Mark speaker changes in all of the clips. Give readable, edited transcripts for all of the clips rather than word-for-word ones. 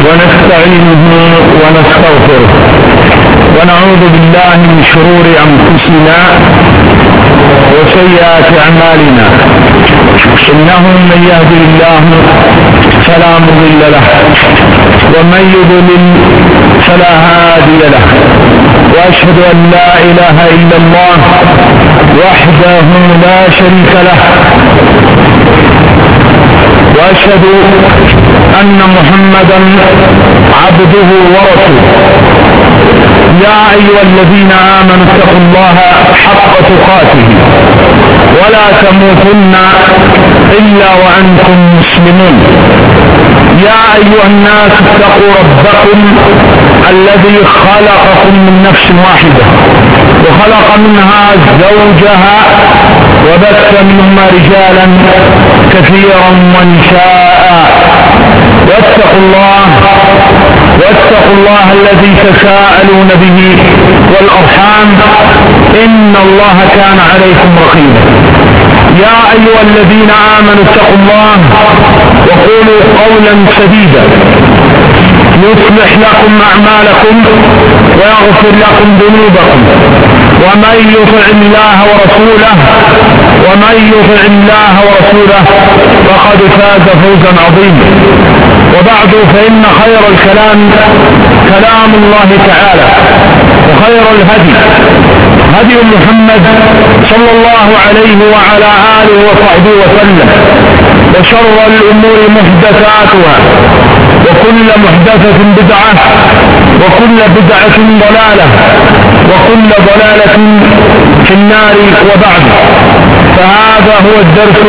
Speaker 1: ونستعينه ونستغفره ونعوذ بالله من شرور أنفسنا وسيئات أعمالنا. إنه من يهدي الله فلا مضل له ومن يضلل فلا هادي له، وأشهد أن لا إله إلا الله وحده لا شريك له، وأشهد أن محمدا عبده ورسوله. يا أيها الذين آمنوا اتقوا الله حق تقاته ولا تموتن إلا وأنتم مسلمون. يا أيها الناس اتقوا ربكم الذي خلقكم من نفس واحدة وخلق منها زوجها وبث منهما رجالا كثيرا ونساء. واتقوا الله الذي تساءلون به والأرحام إن الله كان عليكم رقيبا. يا أيها الذين آمنوا اتقوا الله وقولوا قولا سديدا يصلح لكم أعمالكم ويغفر لكم ذنوبكم، ومن يطع الله ورسوله فقد فاز فوزا عظيما. وبعد، فإن خير الكلام كلام الله تعالى، وخير الهدي هدي محمد صلى الله عليه وعلى آله وصحبه وسلم، وشر الأمور محدثاتها، وكل محدثة بدعة، وكل بدعة ضلالة، وكل ضلالة في النار. وبعد، فهذا هو الدرس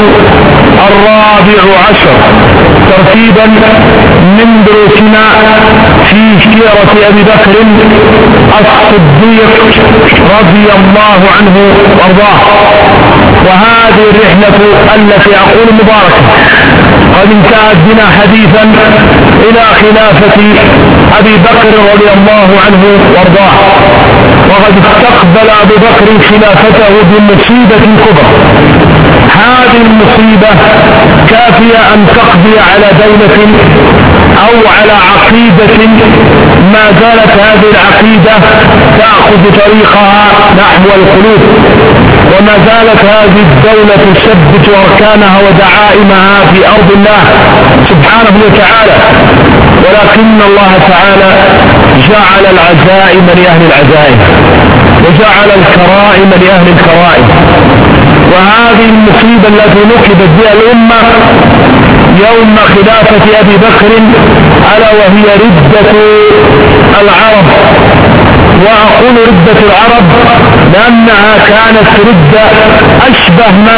Speaker 1: 14 ترتيبا من دروسنا في سيرة أبي بكر الصديق رضي الله عنه وارضاه. وهذه الرحلة التي أقول مباركة قد انتهت بنا حديثا إلى خلافة أبي بكر رضي الله عنه وارضاه، وقد استقبل أبو بكر خلافته بمصيبة كبرى. هذه المصيبة كافية أن تقضي على دولة أو على عقيدة ما زالت هذه العقيدة تأخذ طريقها نحو القلوب، وما زالت هذه الدولة تثبت أركانها ودعائمها في أرض الله سبحانه وتعالى. ولكن الله تعالى جعل العزائم لأهل العزائم، وجعل الكرائم لأهل الكرائم. وهذه المصيبة التي نكبت بها الأمة يوم خلافة أبي بكر ألا وهي ردة العرب. وأقول ردة العرب لأنها كانت ردة أشبه ما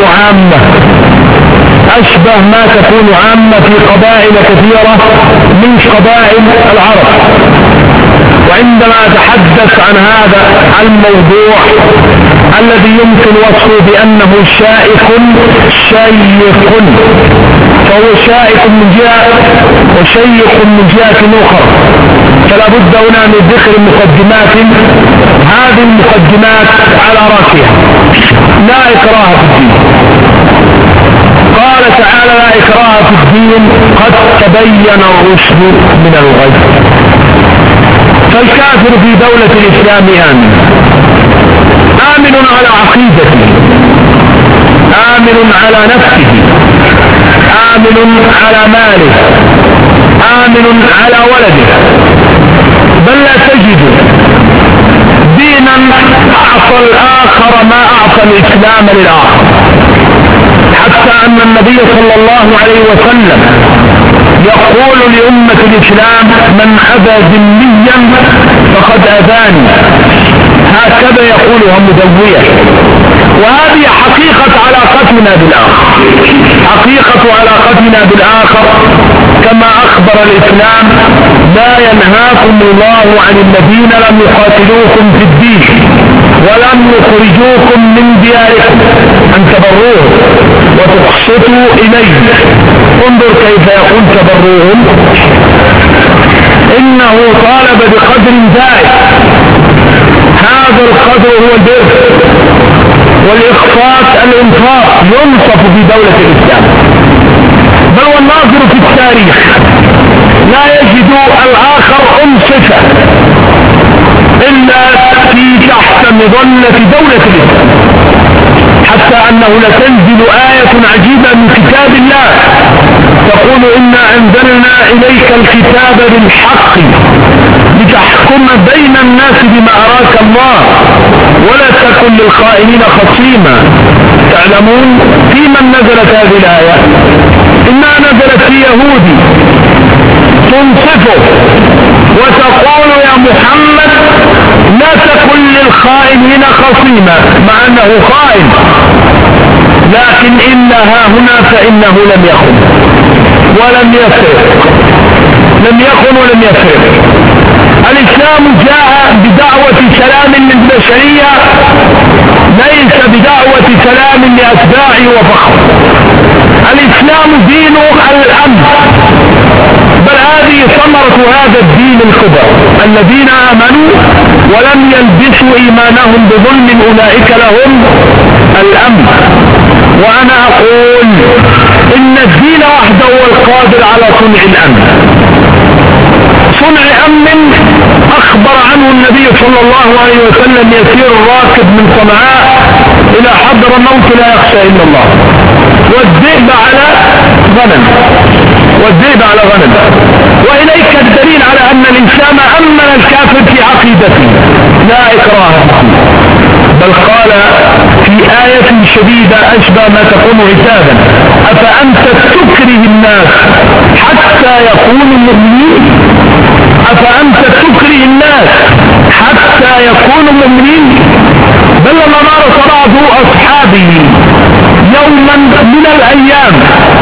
Speaker 1: تكون عامة في قبائل كثيرة من قبائل العرب. وعندما أتحدث عن هذا الموضوع الذي يمكن وصفه بأنه شائك، فهو شائك من جهة وشيق من جهة أخرى، فلا بد هنا من ذكر مقدمات. هذه المقدمات على رأسها لا إكراه في الدين. قال تعالى: لا إكراه في الدين قد تبين الرشد من الغي. فالكافر في دولة الإسلام آمن على عقيدته، آمن على نفسه، آمن على ماله، آمن على ولده، بل لا تجد دينا أعطى الآخر ما أعطى الإسلام للآخر، حتى أن النبي صلى الله عليه وسلم يقول لأمة الإسلام: من أذى ذميا فقد أذاني. هكذا يقولها مدوية. وهذه حقيقة علاقتنا بالآخر، كما أخبر الإسلام: لا ينهاكم الله عن الذين لم يقاتلوكم في الدين ولم يخرجوكم من دياركم أن تبروهم وتقسطوا إليه. انظر كيف يقول تبروهم، إنه طالب بقدر زائد. هذا القدر هو البر، والإخفاق الإنفاق ينصف في دولة الإسلام. بل والناظر في التاريخ لا تجد الآخر أنصفة إلا في تحت مظلة دولة الإسلام، حتى أنه لتنزل آية عجيبة من كتاب الله تقول إنا أنزلنا إليك الكتاب بالحق لتحكم بين الناس بما أراك الله ولا تكن للخائنين خصيما. تعلمون في من نزلت هذه الآية؟ إنها نزلت في يهودي تنصفه وتقول يا محمد لا تكن للخائنين خصيما، مع أنه خائن، لكن إنها هنا فإنه لم يخن ولم يسرق، لم يخن ولم يسرق. الإسلام جاء بدعوة سلام للبشرية ليس بدعوة سلام لأتباعه وفخر. الإسلام دين الأمن، بل هذه ثمرة هذا الدين الكبر. الذين آمنوا ولم يلبسوا إيمانهم بظلم أولئك لهم الأمن. وأنا أقول إن الدين وحده هو القادر على صنع الأمن، صنع أمن أخبر عنه النبي صلى الله عليه وسلم: يسير الراكب من صنعاء إلى حضر الموت لا يخشى إلا الله، والذئب على غنم، والذئب على غنم. وإليك الدليل على أن الإنسان أمن الكافر في عقيدته لا إكراه، بل قال في آية شديدة أشبه ما تكون عتابا: أفأنت تكره الناس حتى يكونوا مؤمنين؟ أفأنت تكره الناس حتى يكونوا مؤمنين؟ بل لما مارس بعض أصحابه يوما من الأيام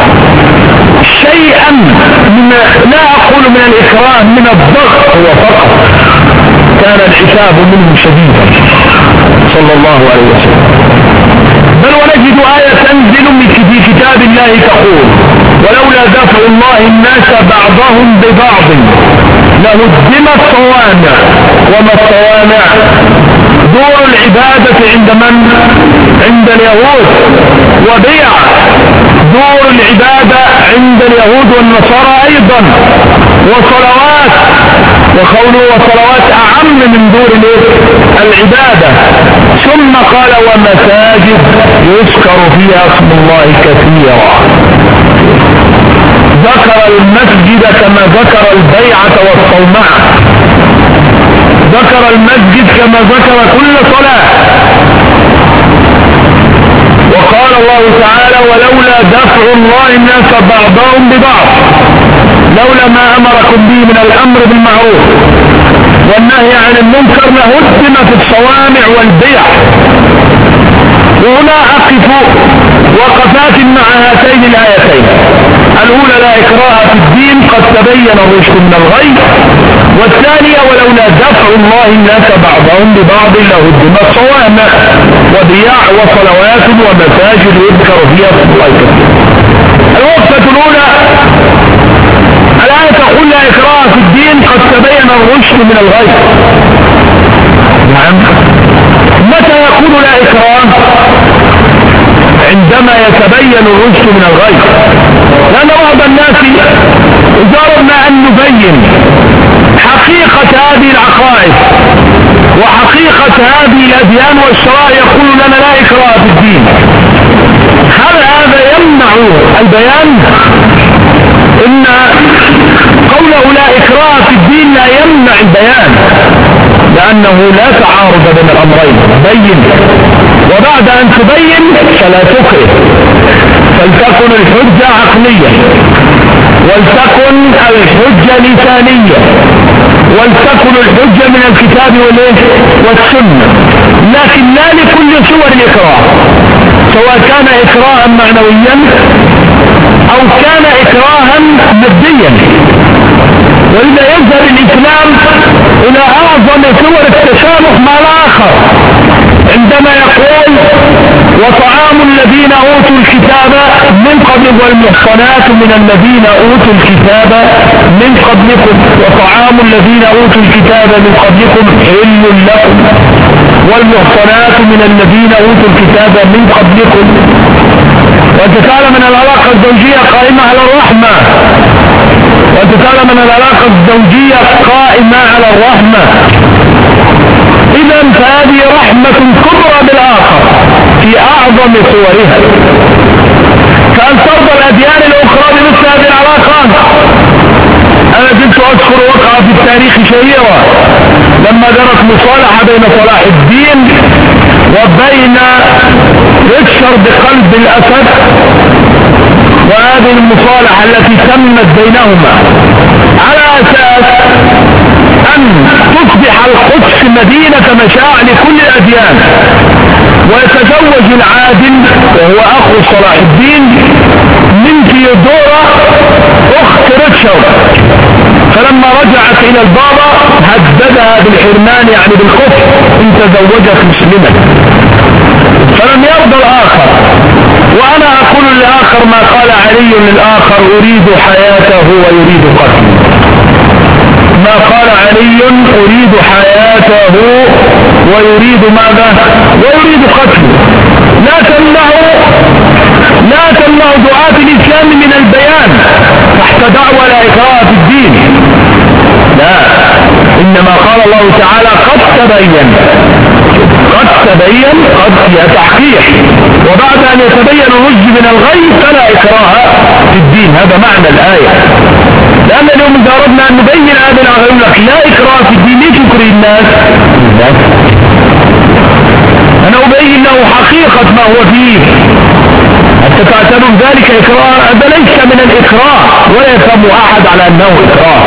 Speaker 1: شيئا من، لا أقول من الإكراه، من الضغط هو فقط، كان العتاب منه شديدا صلى الله عليه وسلم. بل ونجد آية تنزل في كتاب الله تقول: ولولا دفع الله الناس بعضهم ببعض لهدمت صوامع. وما الصوامع؟ دور العبادة عند من؟ عند اليهود، وبيع دور العبادة عند اليهود والنصارى أيضا، وصلوات، وقوله وصلوات أعم من دور العبادة. ثم قال: ومساجد يذكر فيها اسم الله كثيرا. ذكر المسجد كما ذكر البيعة والصومعة، ذكر المسجد كما ذكر كل صلاة. وقال الله تعالى: ولولا دفع الله الناس بعضهم ببعض لولا ما أمركم به من الأمر بالمعروف والنهي عن المنكر لهدمت الصوامع والبيع. وهنا أقف وقفات مع هاتين الآيتين: الأولى لا إكراه في الدين قد تبين الرشد من الغي، والثانية ولولا دفع الله الناس بعضهم ببعض لهدمت صوامع وبيع وصلوات ومساجد يذكر فيها اسم الله كثيرا. الوقفة الأولى: الآية تقول لا إكراه في الدين قد تبين الرشد من الغي. نعم، متى يكون لا إكراه؟ عندما يتبين الرشد من الغي. لأن بعض الناس إذا أردنا أن نبين حقيقة هذه العقائد وحقيقة هذه الأديان والشرائع يقول لنا لا إكراه في الدين. هل هذا يمنع البيان؟ إن قوله لا إكراه في الدين لا يمنع البيان، لأنه لا تعارض بين الأمرين. بين، وبعد أن تبين فلا تكره، فلتكن الحجة عقلية، ولتكن الحجة لسانية، ولتكن الحجة من الكتاب والسنة، لكن لا لكل صور الإكراه، سواء كان إكراها معنويا أو كان إكراها ماديا. ولذا يذهب الإسلام إلى أعظم صور التسامح مع الآخر عندما يقول: وطعام الذين أوتوا الكتاب من قبلكم والمحصنات من الذين أوتوا الكتاب من قبلكم، وطعام الذين أوتوا الكتاب من قبلكم حل لكم والمحصنات من الذين أوتوا الكتاب من قبلكم. وأنت تعلم أن العلاقة الزوجية قائمة على الرحمة، وأنت تعلم أن العلاقة الزوجية قائمة على الرحمة، إذن فهذه رحمة كبرى بالآخر في أعظم صورها. فهل ترضى الأديان الأخرى بمثل هذه العلاقات؟ أنا كنت أذكر وقعة في التاريخ شهيرة لما جرت مصالحة بين صلاح الدين وبين ريتشارد بقلب الأسد، وهذه المصالحة التي تمت بينهما على أساس أن تصبح القدس مدينة مشاع لكل الأديان، ويتزوج العادل وهو أخو صلاح الدين من ثيودورا أخت ريتشارد. فلما رجعت إلى البابا هددها بالحرمان، يعني بالكفر إن تزوجت مسلما، فلم يرضى الآخر. وأنا أقول للآخر ما قال علي للآخر: أريد حياته ويريد قتله. ما قال علي: أريد حياته ويريد ماذا؟ ويريد قتله. لا تمنع دعاة الإسلام من البيان تحت دعوى لا إكراه في الدين، لا، إنما قال الله تعالى: قد تبين قد هي تحقيق، وبعد أن يتبين الرشد من الغي فلا إكراه في الدين. هذا معنى الآية. لأن اليوم إذا أردنا أن نبين هذا الأغير لك لا إكراه في الدين، ليش تكره الناس؟ أنا أبين له حقيقة ما هو فيه حتى تعتبر ذلك إكراه. هذا ليس من الإكراه، ولا يفهم أحد على أنه إكراه.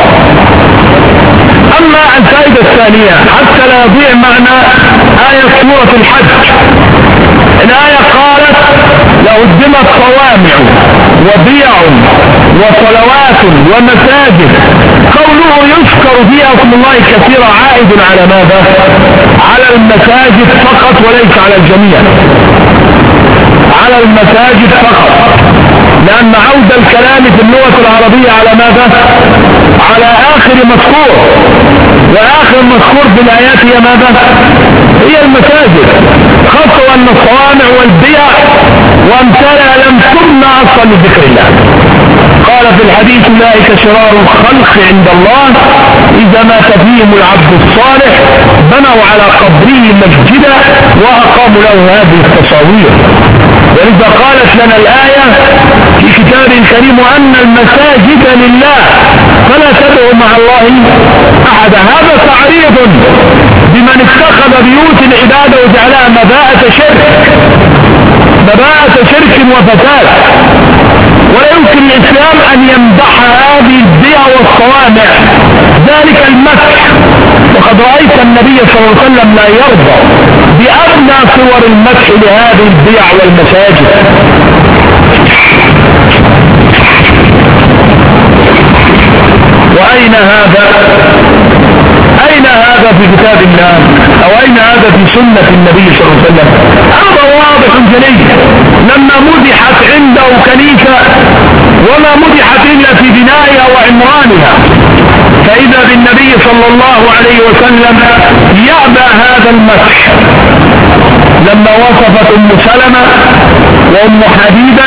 Speaker 1: أما الفائدة الثانية حتى لا يضيع معنى آية سورة الحج، الآية قالت: لهدمت صوامع وبيع وصلوات ومساجد. قوله يذكر فيها اسم الله كثيرا عائد على ماذا؟ على المساجد فقط وليس على الجميع، على المساجد فقط، لأن عود الكلام في اللغة العربية على ماذا؟ على آخر مذكور، وآخر مذكور في الآيات هي ماذا؟ هي المساجد، خاصة أن الصوامع والبيع وامثالها لم تمنع أصلا لذكر الله. قال في الحديث: أولئك شرار الخلق عند الله إذا مات فيهم العبد الصالح بنوا على قبره مسجدا وأقاموا له هذه التصاوير. ولذا قالت لنا الآية في كتاب الكريم: أن المساجد لله فلا تدعوا مع الله أحدا. هذا تعريض بمن اتخذ بيوت العبادة وجعلها مباءة شرك وفساد. ولا يمكن الإسلام أن يمدح هذه البيع والصوامع، ذلك المسح. وقد رأيت النبي صلى الله عليه وسلم لا يرضى بأدنى صور المسح لهذه البيع والمساجد. وأين هذا؟ أين هذا في كتاب الله؟ أو أين هذا في سنة النبي صلى الله عليه وسلم؟ هذا واضح جلي. لما مدحت عنده كنيسة وما مدحت إلا في بنائها وعمرانها، فإذا بالنبي صلى الله عليه وسلم يأبى هذا المسح. لما وصفت أم سلمة وأم حبيبة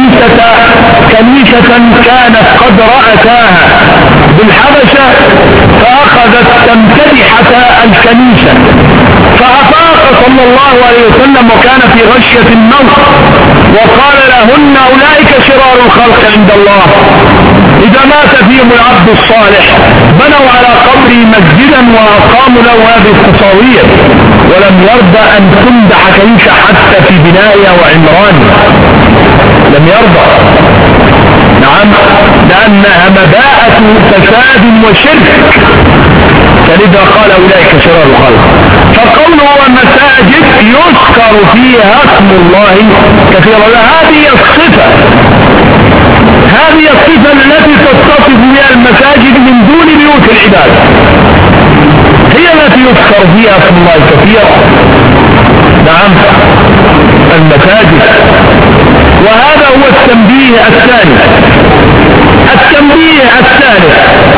Speaker 1: كنيسة كانت قد رأتاها بالحبشة فأخذت تمتدحة الكنيسة، فأفاق صلى الله عليه وسلم وكان في غشية النوم وقال لهن: أولئك شرار الخلق عند الله إذا مات فيهم العبد الصالح بنوا على قبره مسجدا وأقاموا له هذه التصاوير. ولم يرضى أن تمدح كنيسة حتى في بنائها وعمرانها، لم يرضى. نعم، لأنها مباءة فساد وشرك، فلذا قال: أولئك شرار الخلق. فقوله مساجد يذكر فيها اسم الله كثيرا. هذه الصفة التي تتصف بها المساجد من دون بيوت العبادة، هي التي يذكر فيها اسم الله كثيرا. نعم، المساجد. وهذا هو التنبيه الثاني. التنبيه الثالث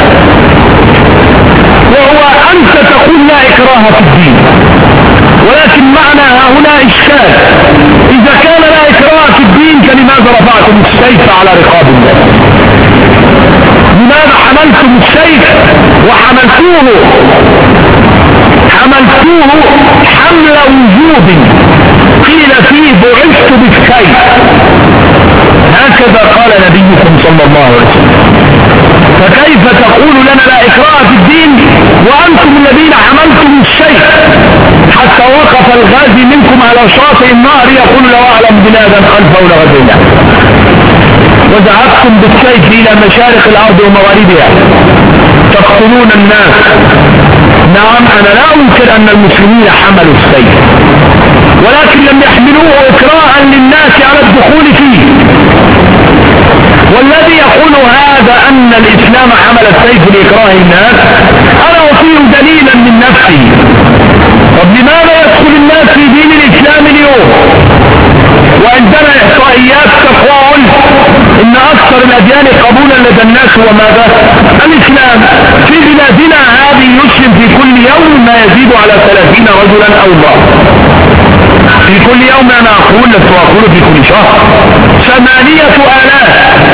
Speaker 1: وهو أنت تقول لا إكراه في الدين، ولكن معناها هنا إشكال. إذا كان لا إكراه في الدين فلماذا رفعتم السيف على رقاب الناس؟ لماذا حملتم وحملتوه حمل وجوب، قيل فيه بعثت بالسيف. هكذا قال نبيكم صلى الله عليه وسلم. فكيف تقول لنا لا إكراه في الدين وأنتم الذين حملتم السيف حتى وقف الغازي منكم على شاطئ النهر يقول لو أعلم بلادا خلفه لغزينا، وذهبتم بالسيف إلى مشارق الأرض ومغاربها تقتلون الناس. نعم، أنا لا أنكر أن المسلمين حملوا السيف، ولكن لم يحملوه إكراها للناس على الدخول فيه. والذي يقول هذا أن الإسلام حمل السيف لإكراه الناس أنا أعطيه دليلا من نفسي. طب لماذا يدخل الناس في دين الإسلام اليوم وعندنا إحصائيات تقول إن أكثر الأديان قبولا لدى الناس هو ماذا؟ الإسلام. في بلادنا هذه يسلم في كل يوم ما يزيد على 30 رجلا أو الله في كل يوم. أنا أقول لست أقول في كل شهر 8,000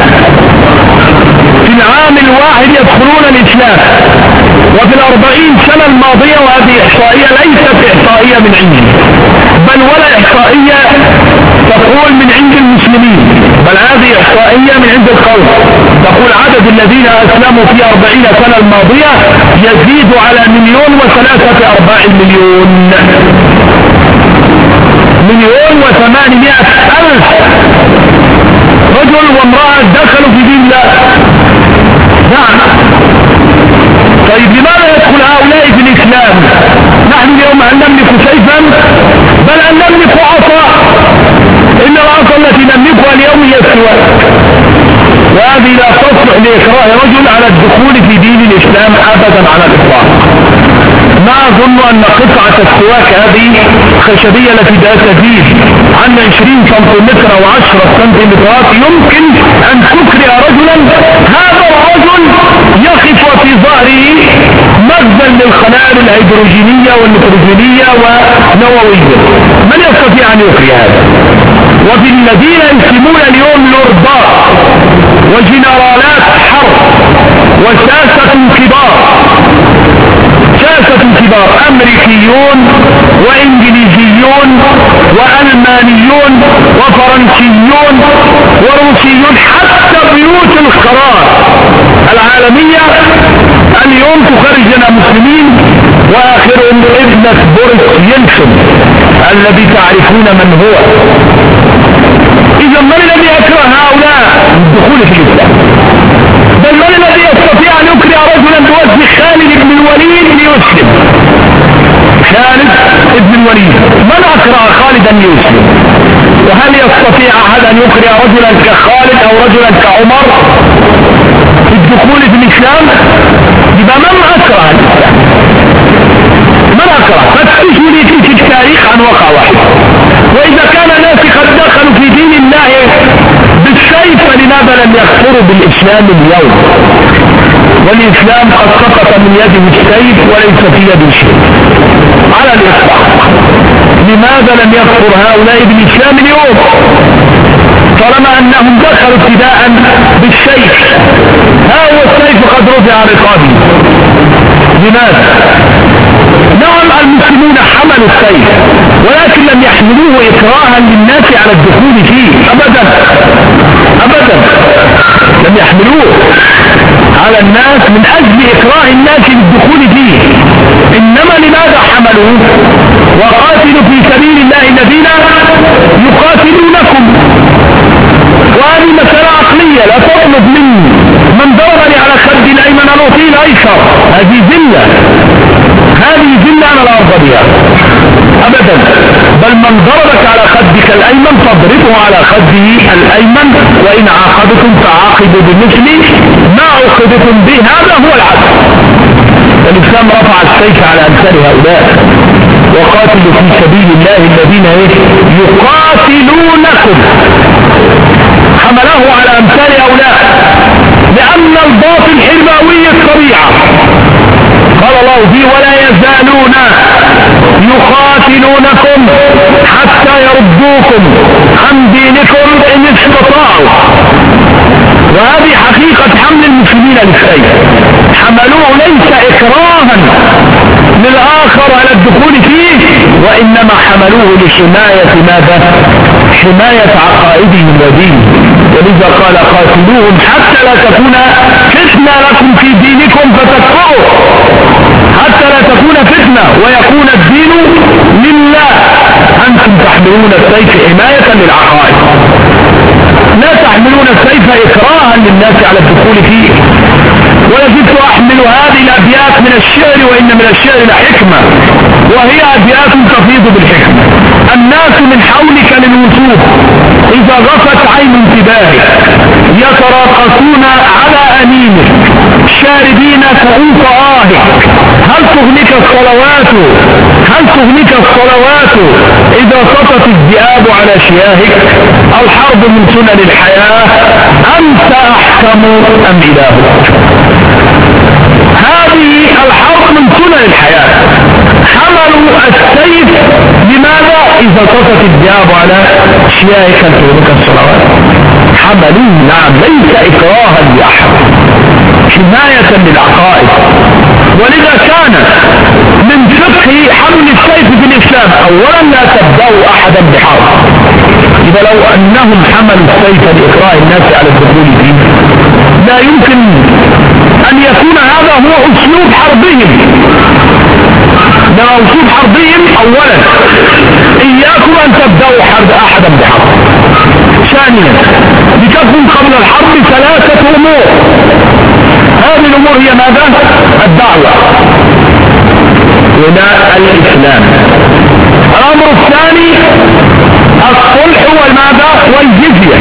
Speaker 1: في العام الواحد يدخلون الإسلام. وفي 40 سنة الماضية، وهذه إحصائية ليست إحصائية من عندي بل ولا إحصائية تقول من عند المسلمين، بل هذه إحصائية من عند القوم تقول عدد الذين أسلموا في 40 سنة الماضية يزيد على 1,340,000 1,800,000 رجل وامرأة دخلوا في دين الله. نعم. طيب لماذا يدخل هؤلاء في الإسلام؟ نحن اليوم أن نملك سيفا بل أن نملك عصا، إن العصا التي نملكها اليوم هي السواك، وهذه لا تصلح لإكراه رجل على الدخول في دين الإسلام أبدا على الإطلاق. ما أظن أن قطعة السواك هذه خشبية التي تزيد عن 20 سنتيمتر أو 10 سنتيمترات يمكن أن تكره رجلا. هذا الرجل يقف في ظهره مخزن للخلايا الهيدروجينية والنيتروجينية ونووية. من يستطيع أن يكره هذا؟ وفي الذين يسلمون اليوم لوربات وجنرالات حرب وساسة كبار أمريكيون وإنجليزيون وألمانيون وفرنسيون وروسيون، حتى بيوت القرار العالمية اليوم تخرج لنا مسلمين، وآخرهم ابنة بوريس يلسون الذي تعرفون من هو. إذا من الذي يكره هؤلاء الدخول في الإسلام؟ بل من الذي يستطيع أن يكره رجلا بوجه خالد بن الوليد ليسلم؟ خالد بن الوليد من أكره خالد أن يسلم؟ وهل يستطيع أحد أن يكره رجلا كخالد أو رجلا كعمر في الدخول في الإسلام؟ يبقى من أكره الإسلام؟ من أكره؟ فتشوا لي في التاريخ عن وقع واحد. وإذا كان الناس قد دخلوا في دين الله بالسيف فلماذا لم يكفروا بالإسلام اليوم؟ والإسلام قد سقط من يده السيف وليس في يده شيء على الإطلاق. لماذا لم يكفر هؤلاء بالإسلام اليوم طالما أنهم دخلوا ابتداء بالسيف؟ ها هو السيف قد رفع عن رقابه. لماذا؟ نعم، المسلمون حملوا السيف ولكن لم يحملوه إكراها للناس على الدخول فيه أبدا لم يحملوه على الناس من أجل إكراه الناس للدخول فيه. إنما لماذا حملوه؟ وقاتلوا في سبيل الله الذين يقاتلونكم. وهذه مسألة عقلية لا تطلب مني من ضربني على خدي الأيمن أن أعطيه الأيسر. هذه ذلة أنا لا أرضى بها أبدا. بل من ضربك على خدك الأيمن فاضربه على خده الأيمن، وإن عاقبتم فعاقبوا بمثل ما عوقبتم به. هذا هو العدل. الإسلام رفع السيف على أمثال هؤلاء. وقاتلوا في سبيل الله الذين يقاتلونكم. حمله على أمثال هؤلاء لأن الباطل حرباوي الطبيعة. قال الله فيه ولا يزالون يقاتلونكم حتى يردوكم عن دينكم إن استطاعوا. وهذه حقيقة حمل المسلمين للسيف. حملوه ليس إكراها للآخر على الدخول فيه، وإنما حملوه لحماية ماذا؟ حماية عقائدهم ودينهم. ولذا قال قاتلوهم حتى لا تكون فتنة لكم في دينكم فتكفروا، حتى لا تكون فتنة ويكون الدين لله. أنتم تحملون السيف حماية للعقائد، لا تحملون السيف إكراها للناس على الدخول فيه. ولكنت أحمل هذه الأبيات من الشعر، وإن من الشعر لحكمة، وهي أبيات تفيض بالحكمة. الناس من حولك للوثوق إذا غفت عين انتباهك يتراقصون على أنينك شاربين كؤوس آهك. هل تغنيك الصلوات إذا سطت الذئاب على شياهك؟ الحرب من سنن الحياة، أنت أحكم أم إلهك؟ هذه الحرب من سنن الحياة. حملوا السيف لماذا؟ إذا سطت الذئاب على شياهك هل تغنيك الصلوات. حملوه نعم ليس إكراها لأحد، حماية للعقائد. ولذا كان من فقه حمل السيف في الإسلام أولا لا تبدأوا أحدا بحرب. إذا لو أنهم حملوا السيف لإكراه الناس على الدخول فيه لا يمكن أن يكون هذا هو أسلوب حربهم. أسلوب حربهم أولا إياكم أن تبدأوا أحدا بحرب. ثانيا لتكن قبل الحرب ثلاثة أمور. هذه الأمور هي ماذا؟ الدعوة إلى الإسلام. الأمر الثاني الصلح والماذا؟ والجزية.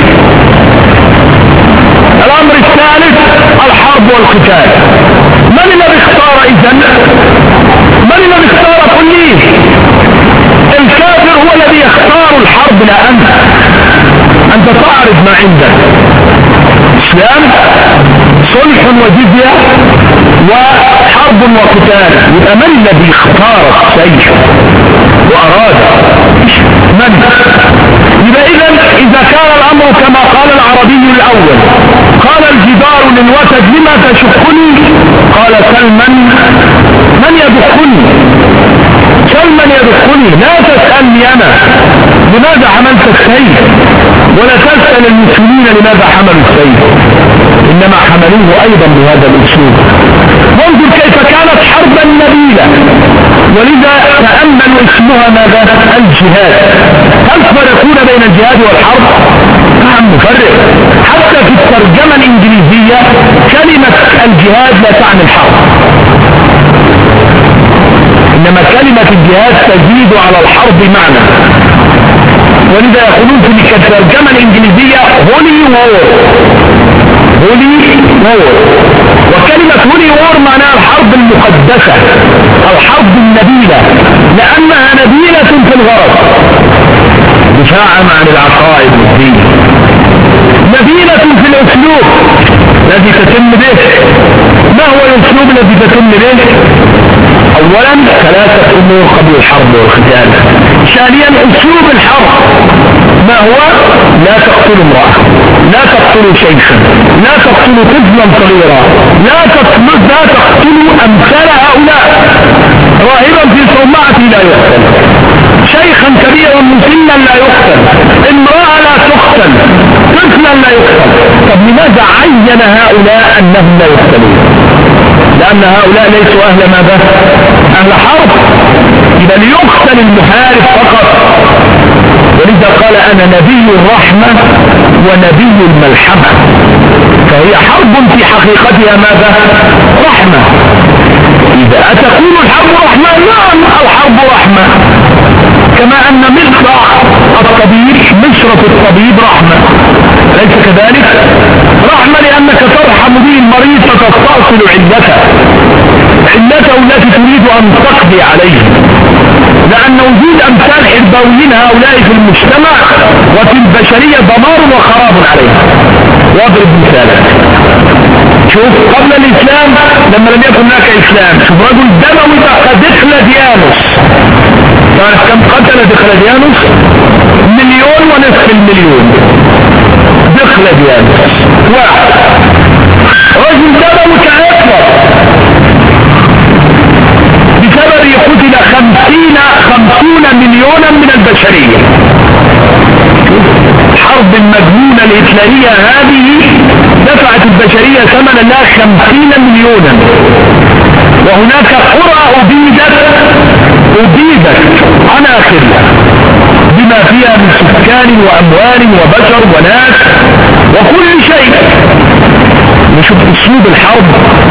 Speaker 1: الأمر الثالث الحرب والقتال. من الذي اختار إذن؟ من الذي اختار كله؟ الكافر هو الذي يختار الحرب لا أنت. أنت تعرف ما عندك إسلام صلح وجزية وحرب وقتال. يبقى من الذي اختار السيف وأراد؟ من؟ يبقى إذا كان الأمر كما قال العربي الأول، قال الجدار للوتد لما تشقني؟ قال سلما من يدخلني؟ سلما يدخلني. لا تسألني أنا لماذا حملت السيف، ولا تسأل المسلمين لماذا حملوا السيف، إنما حملوه أيضا بهذا الأسلوب. وانظر كيف كانت حربا نبيلة. ولذا تأملوا اسمها ماذا؟ الجهاد. هل تفرقون بين الجهاد والحرب؟ نعم نفرق. حتى في الترجمة الإنجليزية كلمة الجهاد لا تعني الحرب، إنما كلمة الجهاد تزيد على الحرب معنى. ولذا يقولون في الترجمة الإنجليزية هولي وور. وكلمة هولي وور معناها الحرب المقدسة، الحرب النبيلة، لأنها نبيلة في الغرض، دفاعا عن العقائد والدين، نبيلة في الأسلوب الذي تتم به. ما هو الأسلوب الذي تتم به؟ أولا ثلاثة أمور قبل الحرب والقتال. ثانيا أسلوب الحرب ما هو؟ لا تقتلوا امرأة، لا تقتلوا شيخا، لا تقتلوا طفلا صغيرا، لا تقتلوا أمثال هؤلاء. راهبا في صومعة لا يقتل، شيخا كبيرا مسنا لا يقتل، امرأة لا تقتل، طفلا لا يقتل. طب لماذا عين هؤلاء أنهم لا يقتلون؟ لأن هؤلاء ليسوا أهل ماذا؟ أهل حرب. إذا ليقتل المحارب فقط. ولذا قال أنا نبي الرحمة ونبي الملحمة. فهي حرب في حقيقتها ماذا؟ رحمة. إذا أتكون الحرب رحمة؟ نعم الحرب رحمة. كما أن مشرة الطبيب رحمة، ليس كذلك؟ رحمة لأنك ترحم به المريض فتستأصل علته التي تريد أن تقضي عليه. لأن وجود أمثال حربويين هؤلاء في المجتمع وفي البشرية دمار وخراب عليه. واضرب مثالك، شوف قبل الإسلام لما لم يكن هناك إسلام، شوف رجل دموي بقى دقلديانوس. تعرف كم قتل دقلديانوس؟ 1.5 مليون. دقلديانوس واحد رجل دموي كهتلر البشرية هذه دفعت البشرية ثمنا لها 50 مليونا، وهناك قرى أبيدت عن آخرها بما فيها من سكان وأموال وبشر وناس وكل شيء. نشوف أسلوب الحرب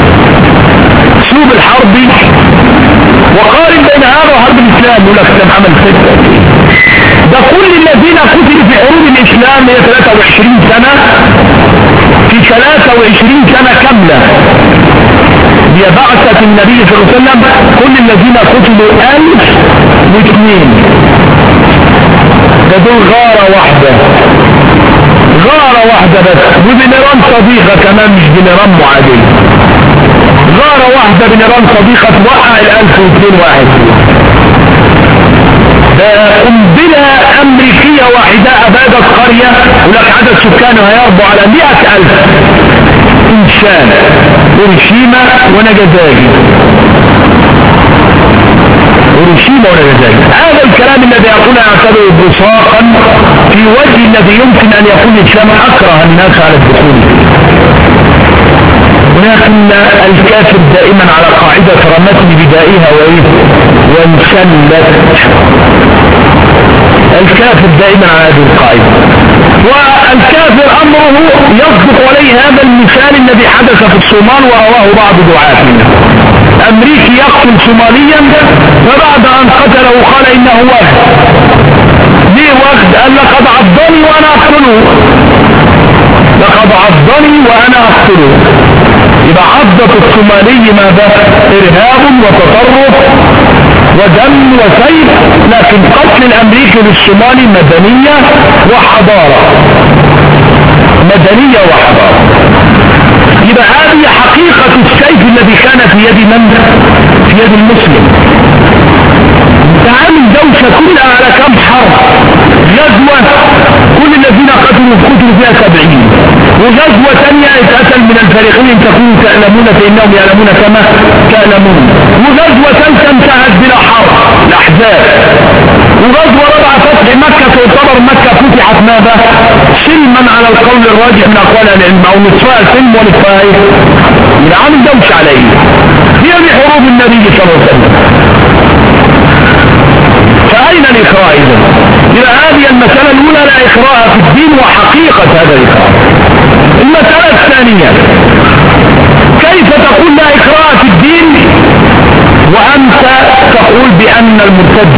Speaker 1: وقارن بين هذا وحرب الإسلام. يقول لك كم عمل فتنة، ده كل الذين قتلوا في حروب الإسلام هي 23 سنة، في 23 سنة كاملة هي بعثة النبي صلى الله عليه وسلم، كل الذين قتلوا 1002 ده دول غارة واحدة بس، وبنيران صديقة كمان مش بنيران معادية، غارة واحدة بنيران صديقة توقع 1002 واحد. قنبلة أمريكية واحدة أبادت قرية ولك عدد سكانها يربو على 100,000 إنسان، هيروشيما وناجازاكي. هذا الكلام الذي يقول يعتبر بصاقا في وجه الذي يمكن أن يكون الإسلام أكره الناس على الدخول، ولكن الكافر دائما على قاعدة رمتني بدائها وانسلت. الكافر دائما على هذه القاعدة، والكافر أمره يصدق عليه هذا المثال الذي حدث في الصومال ورواه بعض دعاة أمريكي يقتل صوماليا، فبعد أن قتله قال إنه وغد. ليه وغد؟ قال لقد عضني وأنا أقتله. يبقى عضة الصومالي ماذا؟ إرهاب وتطرف ودم وسيف، لكن قتل الأمريكي للصومالي مدنية وحضارة. يبقى هذه حقيقة السيف الذي كان في يد من؟ في يد المسلم. تعامل دوشة كلها على كم حرب، غزوة كل الذين قتلوا فيها 70، وغزوة ثانية اتقتل من الفريقين تكونوا تعلمون فإنهم يعلمون كما تعلمون، وغزوة ثالثة انتهت بلا حرب الأحزاب، وغزوة رابعة فتح مكة تعتبر مكة فتحت ماذا؟ سلما على القول الراجح من أقوال العلم، أو نصفها سلم ونصفها من عامل دوشة عليه. هي بحروب النبي صلى الله عليه وسلم. فأين الإكراه إذن؟ إذا هذه المسألة الأولى لا إكراه في الدين وحقيقة هذا الإكراه. المسألة الثانية، كيف تقول لا إكراه في الدين وأنت تقول بأن المرتد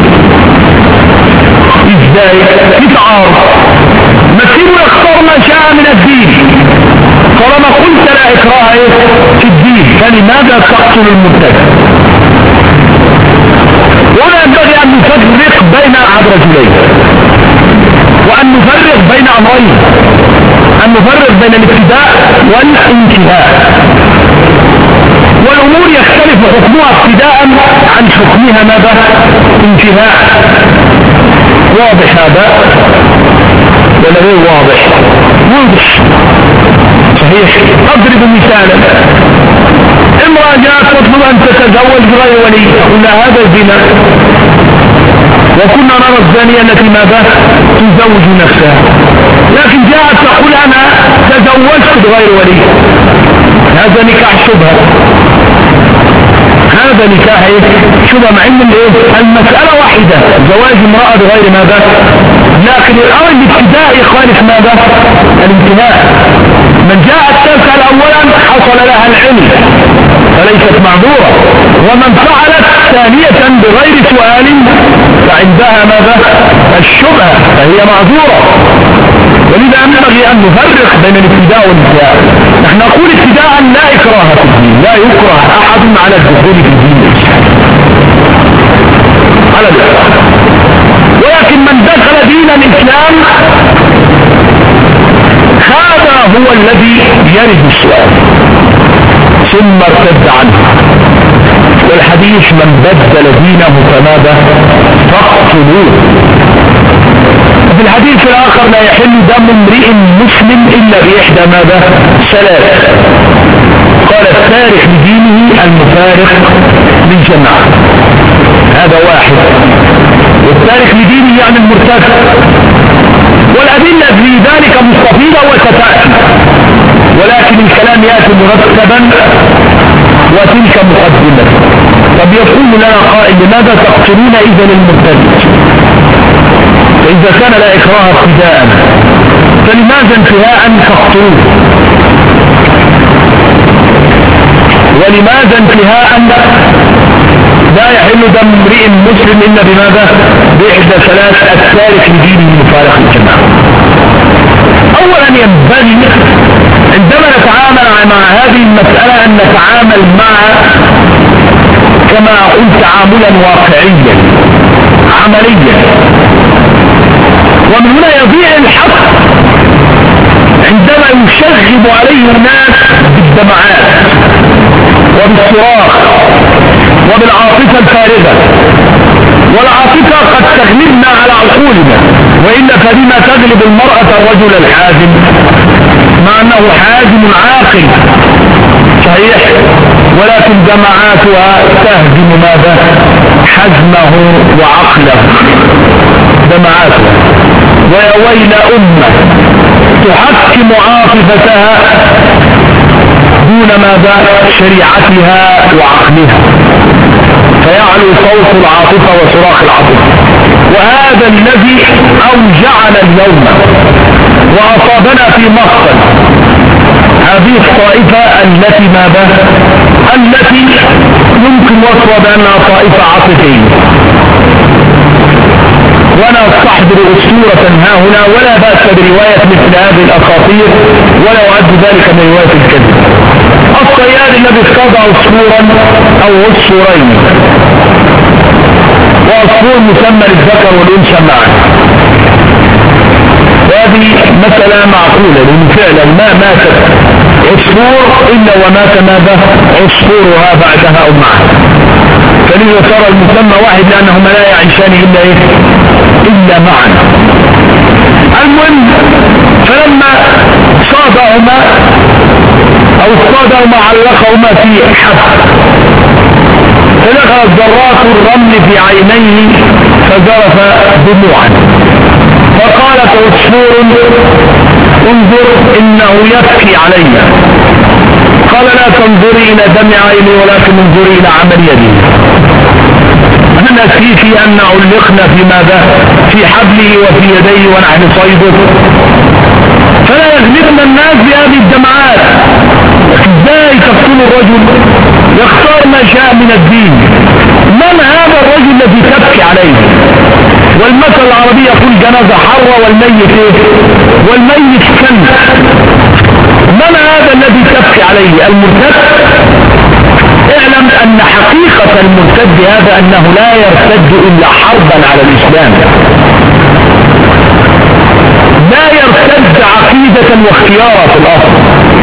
Speaker 1: إزاي؟ في تعارض. مسير يختار ما شاء من الدين، طالما قلت لا إكراه في الدين فلماذا تقتل المرتد؟ ولا ينبغي أن نفرق بين أحد رجلين، وأن نفرق بين أمرين، أن نفرق بين الابتداء والانتهاء. والأمور يختلف حكمها ابتداء عن حكمها ماذا؟ انتهاء. واضح هذا ولا غير واضح؟ واضح صحيح. أضرب مثالا، امرأة جاءت تطلب أن تتزوج غير ولي، قلنا هذا الزنا، وكنا نرى الزانية التي ماذا؟ تزوج نفسها، لكن جاءت تقول أنا تزوجت بغير ولي، هذا نكاح شبهة، هذا نكاح شبهة، مع ان المسألة واحدة، زواج امرأة بغير ماذا؟ لكن الأمر الابتداء يخالف ماذا؟ الانتهاء. من جاءت تسأل أولا حصل لها العلم فليست معذورة، ومن فعلت ثانية بغير سؤال فعندها ماذا؟ الشبهة فهي معذورة. ولذا ينبغي أن نفرق بين الابتداء والانتهاء. نحن نقول ابتداء لا إكراه في الدين، لا يكره أحد على الدخول في الدين على الإكراه، ولكن من دخل دين الإسلام هذا هو الذي يرد السؤال ثم ارتد عنه. والحديث من بدل دينه فماذا؟ فاقتلوه. في الحديث الآخر لا يحل دم امرئ مسلم إلا بإحدى ماذا؟ ثلاث. قال التارك لدينه المفارق للجماعة، هذا واحد، والتارك لدينه يعني المرتد، والأدلة في ذلك مستفيضة وستأتي، ولكن الكلام يأتي مرتبا وتلك مقدمة. طب يقول لنا قائل لماذا تقتلون إذن المرتد؟ فإذا كان لا إكراه ابتداء فلماذا انتهاء تقتلوه؟ ولماذا انتهاء لا يحل دم امرئ مسلم إلا بماذا؟ بإحدى ثلاث: التارك لدينه مفارق الجماعة. أولا ينبغي عندما نتعامل مع هذه المسألة أن نتعامل مع كما أقول تعاملا واقعيا عمليا، ومن هنا يضيع الحق عندما يشغب عليه الناس بالدمعات وبالصراخ وبالعاطفة الفارغة، والعاطفة قد تغلبنا على عقولنا، وإلا فبما تغلب المرأة الرجل الحازم مع أنه حازم عاقل صحيح، ولكن دمعاتها تهدم ماذا؟ حزمه وعقله دمعاتها. ويا ويل أمة تحكم عاطفتها دون ماذا؟ شريعتها وعقلها، فيعلو صوت العاطفة وصراخ العاطفة. وهذا الذي أوجعنا اليوم وأصابنا في مصر، هذه الطائفة التي ماذا؟ التي يمكن وصفها بأنها طائفة عاطفية. وأنا أستحضر أسطورة ها هنا ولا بأس برواية مثل هذه الأساطير ولا أعد ذلك من رواية الكذب. الصياد الذي اصطاد عصفورا أو عصفورين، وعصفور مسمى للذكر والأنثى معا، وهذه مسألة معقولة لأن فعلا ما ماتت عصفور إلا ومات ماذا؟ عصفورها بعدها أو معها، فلذا ترى المسمى واحد لأنهما لا يعيشان إلا إيه؟ إلا معا. المهم فلما صادهما أو اصطادهما علقهما في حبل، فدخلت ذرات الرمل في عينيه فذرف دموعا، فقالت عصفور انظر إنه يبكي علي. قال لا تنظري إلى دمع عيني ولكن انظري إلى عمل يدي. نسيتي أن علقنا في ماذا؟ في حبله وفي يديه ونحن صيده. فلا يغلبنا الناس بهذه الدمعات. ازاي تقتل الرجل؟ يختار ما شاء من الدين. من هذا الرجل الذي تبكي عليه؟ والمثل العربي يقول جنازة حرة والميت ايه؟ والميت كنز. من هذا الذي تبكي عليه؟ المرتد. اعلم ان حقيقة المرتد هذا انه لا يرتد الا حربا على الاسلام، لا يرتد عقيدة واختيارا في الاصل،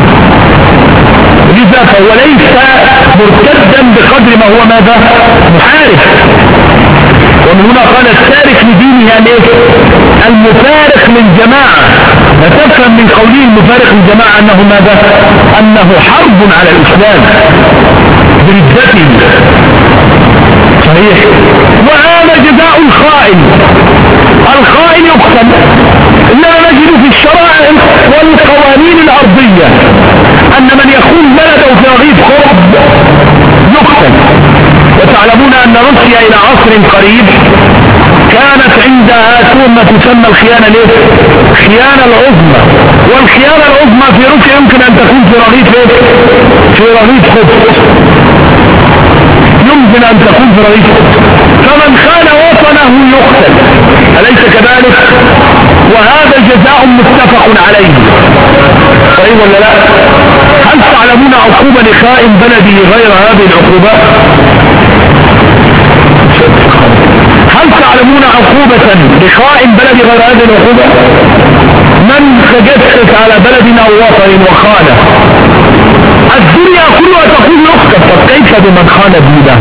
Speaker 1: لذا فهو ليس مرتدا بقدر ما هو ماذا؟ محارب. ومن هنا قال التارك لدينه يعني ايه؟ المفارق للجماعة. فتفهم من قوله المفارق للجماعة انه ماذا؟ انه حرب على الاسلام بردته صحيح. وهذا جزاء الخائن. الخائن يقتل. اننا نجد في الشرائع والقوانين الارضية ان من يخون بلده في رغيف خرب يقتل. وتعلمون ان روسيا الى عصر قريب كانت عندها تهمة تسمى الخيانة ليه؟ الخيانة العظمى. والخيانة العظمى في روسيا يمكن ان تكون في رغيف ايه؟ في رغيف خبز، يمكن ان تكون في رغيف خبز. فمن خان وطنه يقتل، أليس كذلك؟ وهذا جزاء متفق عليه صحيح ولا لا؟ هل تعلمون عقوبة لخائن بلدي غير هذه العقوبة؟ هل تعلمون عقوبة لخائن بلدي غير هذه العقوبة؟ من تجسس على بلد أو وطن وخانه الدنيا كلها تقول يقتل. طب كيف بمن خان دينه؟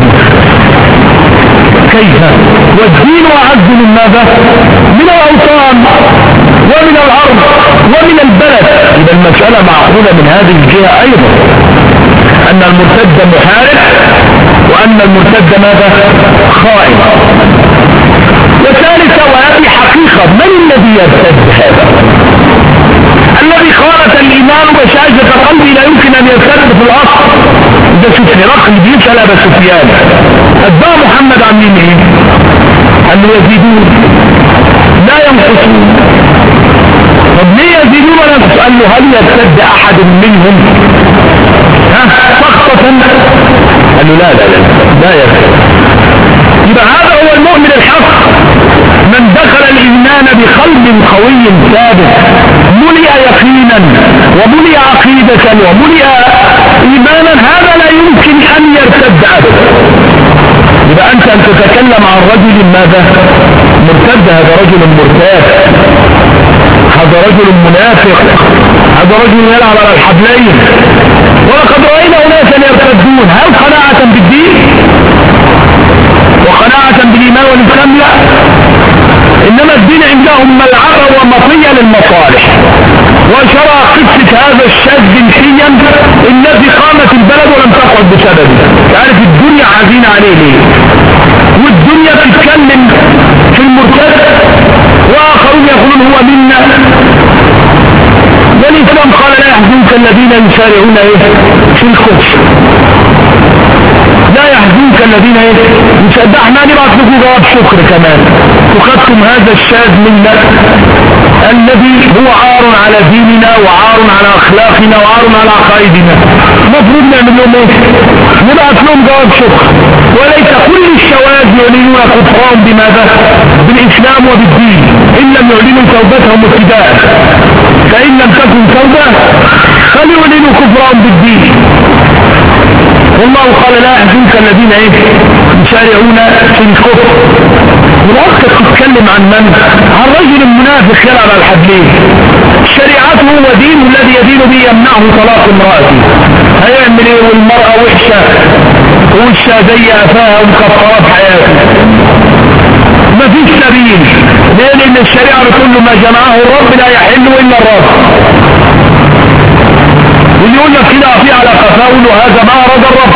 Speaker 1: كيف؟ والدين أعز من ماذا؟ من الأوطان ومن الأرض ومن البلد. إذا المسألة معقولة من هذه الجهة أيضا، أن المرتد محارب وأن المرتد ماذا؟ خائن. وثالثا وهذه حقيقة، من الذي يرتد هذا؟ الذي خالط الإيمان بشاشة قلبي لا يمكن أن يرتد في الأصل. ده شوف هرقل بيسأل أبا سفيان أتباع محمد عاملين إيه؟ قال له يزيدون لا ينقصون. طب ليه يزيدون ولا ينقصون؟ قال له هل يرتد أحد منهم سخطة؟ قال له لا يرتد. يبقى هذا هو المؤمن الحق، من دخل الإيمان بقلب قوي ثابت ملئ يقينا وملئ عقيدة وملئ إيمانا، هذا لا يمكن أن يرتد أبدا. يبقى أنت أن تتكلم عن رجل ماذا؟ مرتد، هذا رجل مرتاد، هذا رجل منافق، هذا رجل يلعب على الحبلين. ولقد رأينا أناسا يرتدون، هل قناعة بالدين وقناعة بالإيمان والإسلام؟ لا، إنما الدين عندهم ملعبة ومطية للمصالح. وشرع قصة هذا الشاذ جنسيا الذي قامت البلد ولم تقعد بسببه. تعرف الدنيا عزينة عليه ليه؟ والدنيا بتتكلم في المرتد وآخرون يقولون هو منا. والإسلام قال لا يحزنك الذين يسارعون في الكفر، لا يحزنك الذين احنا نبعث لكم جواب شكر كمان، وخدتم هذا الشاذ منا الذي هو عار على ديننا وعار على اخلاقنا وعار على عقائدنا، المفروض نعمل لهم ايه؟ نبعث لهم جواب شكر. وليس كل الشواذ يعلنون كفرهم بماذا؟ بالاسلام وبالدين، ان لم يعلنوا توبتهم ابتداء، فان لم تكن توبه فليعلنوا كفرهم بالدين. والله قال لا يحزنك الذين يسارعون في الكفر. والأخت تتكلم عن من؟ عن رجل منافق يلعب على الحبلين، شريعته ودينه الذي يدين به يمنعه طلاق امرأته. هيعمل ايه والمرأة وحشة ووشها زي قفاها ومكفرة بحياته؟ مفيش سبيل. ليه؟ لأن الشريعة بتقول له ما جمعه الرب لا يحل إلا الرب. واللي يقول لك كده في على قفاول وهذا ما أراد الرب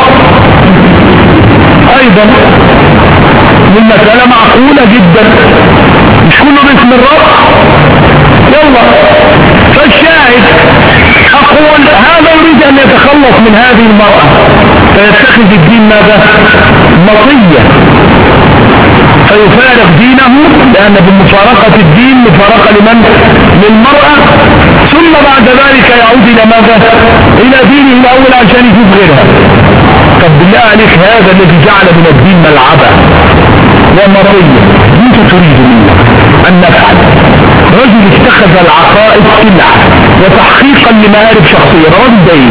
Speaker 1: أيضا، والمسألة معقولة جدا، مش كله باسم الرب. يلا، فالشاهد أقول هذا يريد أن يتخلص من هذه المرأة فيتخذ الدين ماذا؟ مطية، فيفارق دينه، لأن بمفارقة الدين مفارقة لمن؟ للمرأة. ثم بعد ذلك يعود إلى ماذا؟ إلى دينه الأول عشان يشوف غيرها. طب بالله عليك هذا الذي جعل من الدين ملعبة ومطية، انت تريد منه أن نفعل؟ رجل اتخذ العقائد سلعة وتحقيقا لمآرب شخصية. رجل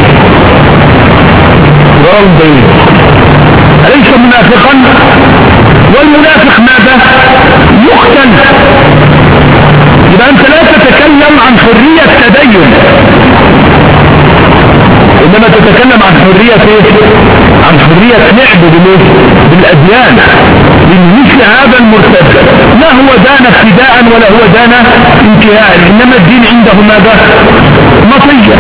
Speaker 1: دين أليس منافقا؟ والمنافق ماذا؟ يقتل. يبقى أنت لا تتكلم عن حرية تدين، إنما تتكلم عن حرية عن حرية لعب بالأديان. مثل هذا المرتد لا هو دان ابتداء ولا هو دان انتهاء، إنما الدين عنده ماذا؟ مطية.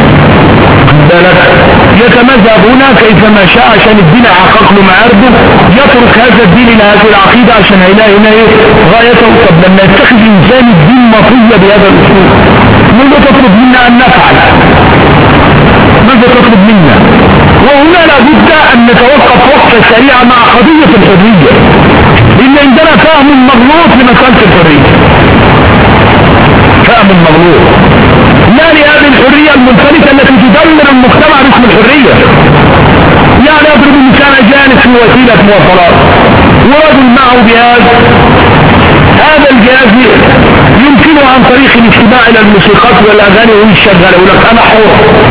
Speaker 1: يتمذهب هنا كيفما شاء عشان الدين يحقق له معارضه، يترك هذا الدين الى هذه العقيدة عشان هيلاقي هنا غايته. طب لما يتخذ انسان الدين مطية بهذا الاسلوب، ماذا تطلب منا ان نفعل؟ ماذا تطلب منا؟ وهنا لابد ان نتوقف وقفة سريعة مع قضية الحرية، لان عندنا فهم مغلوط لمسألة الحرية، فهم مغلوط لا لهذه الحرية المنفلتة التي تدمر المجتمع باسم الحرية. يعني اضرب مثال جالس في وسيلة مواصلات ورجل معه جهاز، هذا الجهاز يمكنه عن طريق الاستماع الى الموسيقات والاغاني ويشغل، يقول لك انا حر.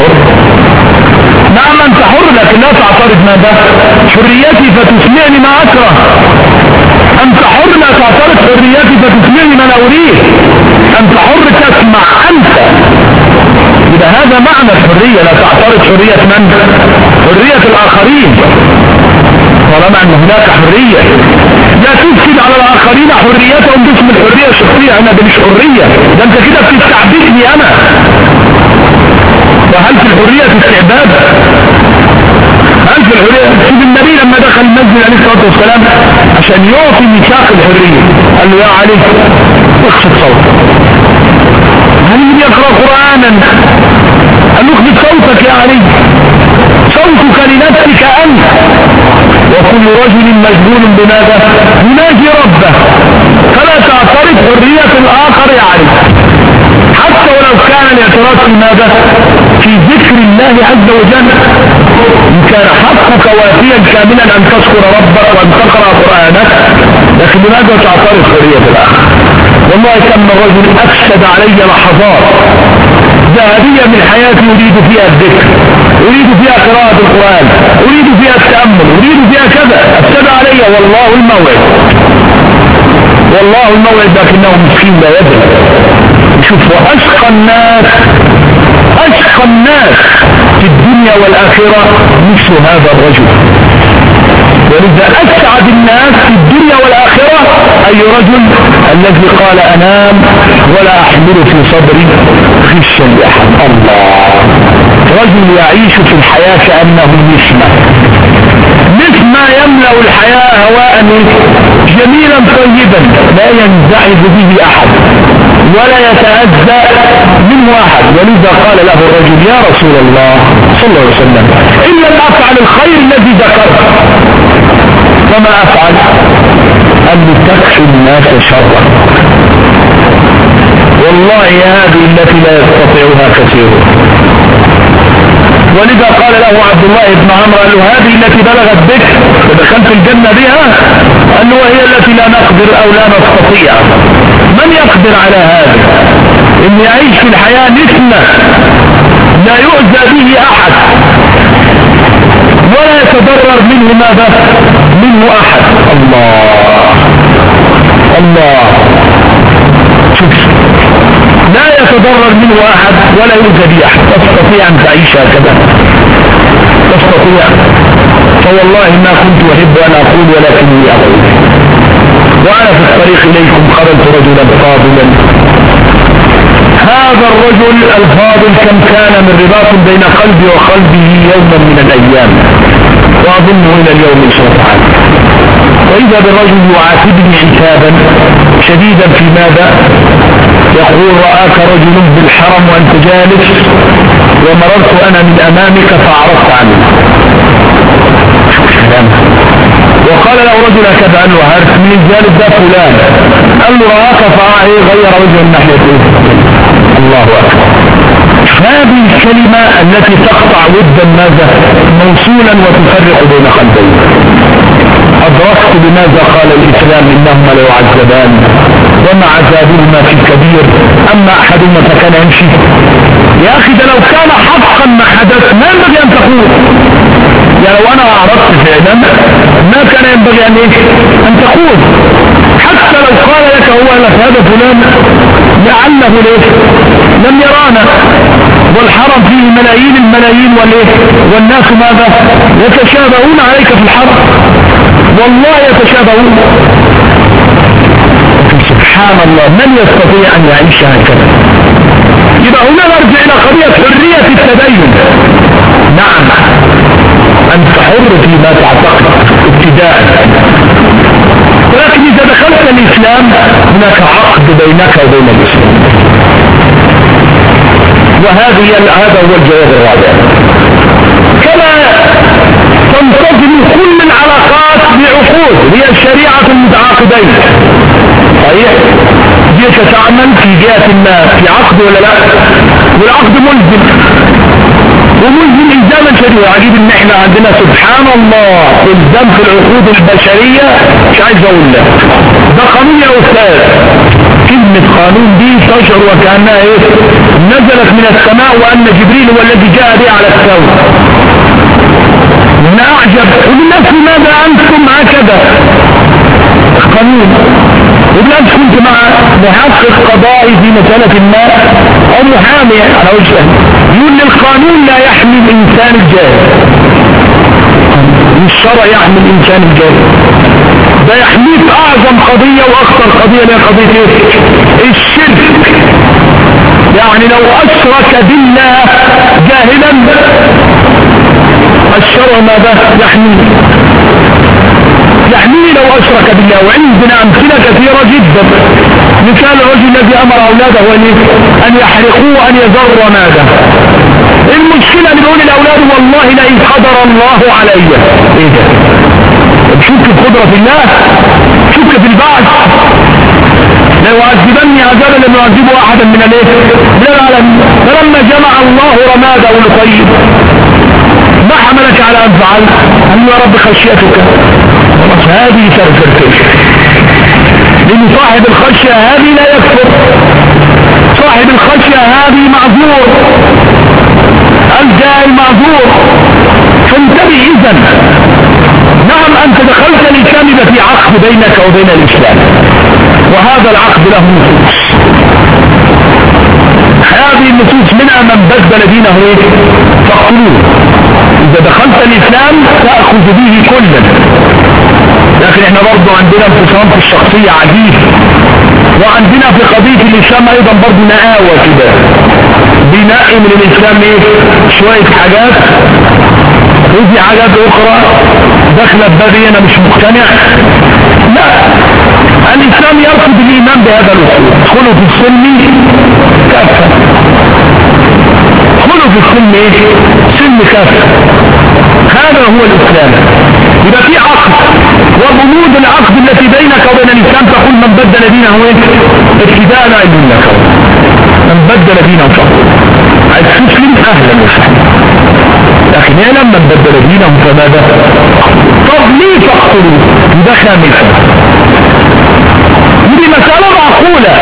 Speaker 1: نعم انت حر، لكن لا تعترض ماذا؟ حريتي فتسمعني ما اكره. انت حر لا تعترض حريتي فتسمعني ما لا اريد. انت حر تسمع انت. إذا هذا معنى الحرية، لا تعترض حرية من؟ حرية الآخرين. طالما أن هناك حرية لا تفسد على الآخرين حريتهم باسم الحرية الشخصية. أنا مش حرية، ده أنت كده بتستعبدني أنا. وهل في الحرية استعباد؟ هل في الحرية؟ شوف النبي لما دخل المسجد عليه الصلاة والسلام عشان يعطي ميثاق الحرية، قال له يا علي اخفض صوتك. علي يقرأ قرآنا، قال له اخفض صوتك يا علي، صوتك لنفسك أنت، وكل رجل مشغول بماذا؟ يناجي ربه، فلا تعترض حرية الآخر يا علي، حتى ولو كان الاعتراض في ماذا؟ في ذكر الله عز وجل. إن كان حقك وافيا كاملا أن تذكر ربك وأن تقرأ قرآنك، لكن لماذا تعترض حرية الآخر؟ والله كم رجل أفسد علي لحظات ذهبية من حياتي أريد فيها الذكر، أريد فيها قراءة القرآن، أريد فيها التأمل، أريد فيها كذا، أفسد علي والله الموعد، والله الموعد، لكنه مسكين لا يدري. شوفوا أشقى الناس، أشقى الناس في الدنيا والآخرة مثل هذا الرجل. ولذا أسعد الناس في الدنيا والآخرة أي رجل الذي قال أنام ولا أحمل في صدري غشا لأحد. الله، رجل يعيش في الحياة كأنه نسمة، نسمة يملأ الحياة هواء جميلا طيبا لا ينزعج به أحد ولا يتأذى منه أحد. ولذا قال له الرجل يا رسول الله صلى الله عليه وسلم إن لم أفعل الخير الذي ذكرت فما أفعل؟ أن تكفي الناس شرا. والله هذه التي لا يستطيعها كثيرون. ولذا قال له عبد الله بن عمرو قال له هذه التي بلغت بك ودخلت الجنة بها، قال له وهي التي لا نقدر أو لا نستطيع. من يقدر على هذا؟ إن يعيش في الحياة نسمة لا يؤذى به أحد ولا يتضرر منه ماذا؟ منه أحد. الله الله، شوف، لا يتضرر منه أحد ولا يؤذى به أحد. تستطيع أن تعيش هكذا؟ تستطيع؟ فوالله ما كنت أحب أن أقول ولكني أقول. وأنا في الطريق إليكم قابلت رجلا فاضلا. هذا الرجل الفاضل كم كان من رباط بين قلبي وقلبه يوما من الأيام، وأظنه إلى اليوم إن شاء الله. وإذا بالرجل يعاتبني عتابا شديدا في ماذا؟ يقول رآك رجل بالحرم وأنت جالس ومررت أنا من أمامك فأعرضت عنه. وقال له رجل كذا، قال له عارف من الجانب ده فلان، قال له رآك فغير وجه الناحية. الله أكبر. هذه الكلمة التي تقطع ودا ماذا؟ موصولا وتفرق بين قلبين. أدركت بماذا قال الإسلام إنهما ليعذبان وما عذابهما في الكبير أما أحدهما فكان يمشي. يا أخي ده لو كان حقا ما حدث ما ينبغي أن تقول. يعني لو أنا أعرضت فعلا ما كان ينبغي أن تقول. حتى لو قال لك هو لك هذا فلان لعله ليه لم يرانا، والحرم فيه ملايين الملايين والناس ماذا؟ يتشابهون عليك في الحرم، والله يتشابهون. سبحان الله، من يستطيع أن يعيش هكذا؟ يبقى هنا نرجع إلى قضية حرية التدين. نعم أنت حر فيما تعتقد ابتداء، ولكن إذا دخلت الإسلام هناك عقد بينك وبين الإسلام. هذا هو الجواب الرابع. كما تنتظم كل العلاقات بعقود هي الشريعة المتعاقدين. صحيح؟ جيت تعمل في جهة ما في عقد ولا لا؟ والعقد ملزم وملزم إلزاما شديدا. عجيب ان احنا عندنا سبحان الله إلزام في العقود البشرية، مش عايز اقول لك ده قانون يا أستاذ. كلمة قانون دي تشعر وكأنها نزلت من السماء وأن جبريل هو الذي جاء به على السوء. من أعجب والناس لماذا أنتم هكذا قانون؟ وبالأمس كنت مع محقق قضائي في مسألة ما أو محامي على وجهه يقول لي القانون لا يحمي الإنسان الجاهل، الشرع يحمي الإنسان الجاهل، ده يحميك أعظم قضية وأخطر قضية هي قضية الشرك. يعني لو أشرك بالله جاهلا الشرع ماذا يحميه؟ يحميه لو أشرك بالله. وعندنا أمثلة كثيرة جدا. مثال الرجل الذي أمر أولاده أن يحرقوه وأن يذروا رماده. المشكلة اللي بيقول الأولاد والله لئن قدر الله علي. إيه ده؟ شك في قدرة الله، شك في البعث. لا يعذبني عذابا لم يعذبه أحدا من العالمين. فلما جمع الله رماده لطيب ما حملك على أن فعل؟ قال يا رب خشيتك. هذه تغفرتك، لأن صاحب الخشية هذه لا يكفر، صاحب الخشية هذه معذور، الجاهل معذور. فانتبه إذن. نعم أنت دخلت الإسلام في عقد بينك وبين الإسلام، وهذا العقد له نصوص. هذه النصوص منها من بدل دينه فاقتلوه. إذا دخلت الإسلام تأخذ به كلا. لكن احنا برضو عندنا انفصام في الشخصية عجيب، وعندنا في قضية الإسلام أيضا برضو نقاوة كده، بناء من الإسلام شوية حاجات وفي حاجات أخرى دخلت بابي أنا مش مقتنع. لا، الإسلام يرفض الإيمان بهذا الأصول. ادخلوا في السلم كافة، ادخلوا في السلم سلم كافة. هذا هو الإسلام. يبقى في عقد، وبنود العقد التي بينك وبين الإسلام تقول من بدل دينه ابتداء لا يدين لك، من بدل دينه فقط عايز تسلم أهلا وسهلا. لكن يعلم من بدل دينه فماذا؟ طب ليه تقتلوا؟ ده خامسا. دي مسألة معقولة.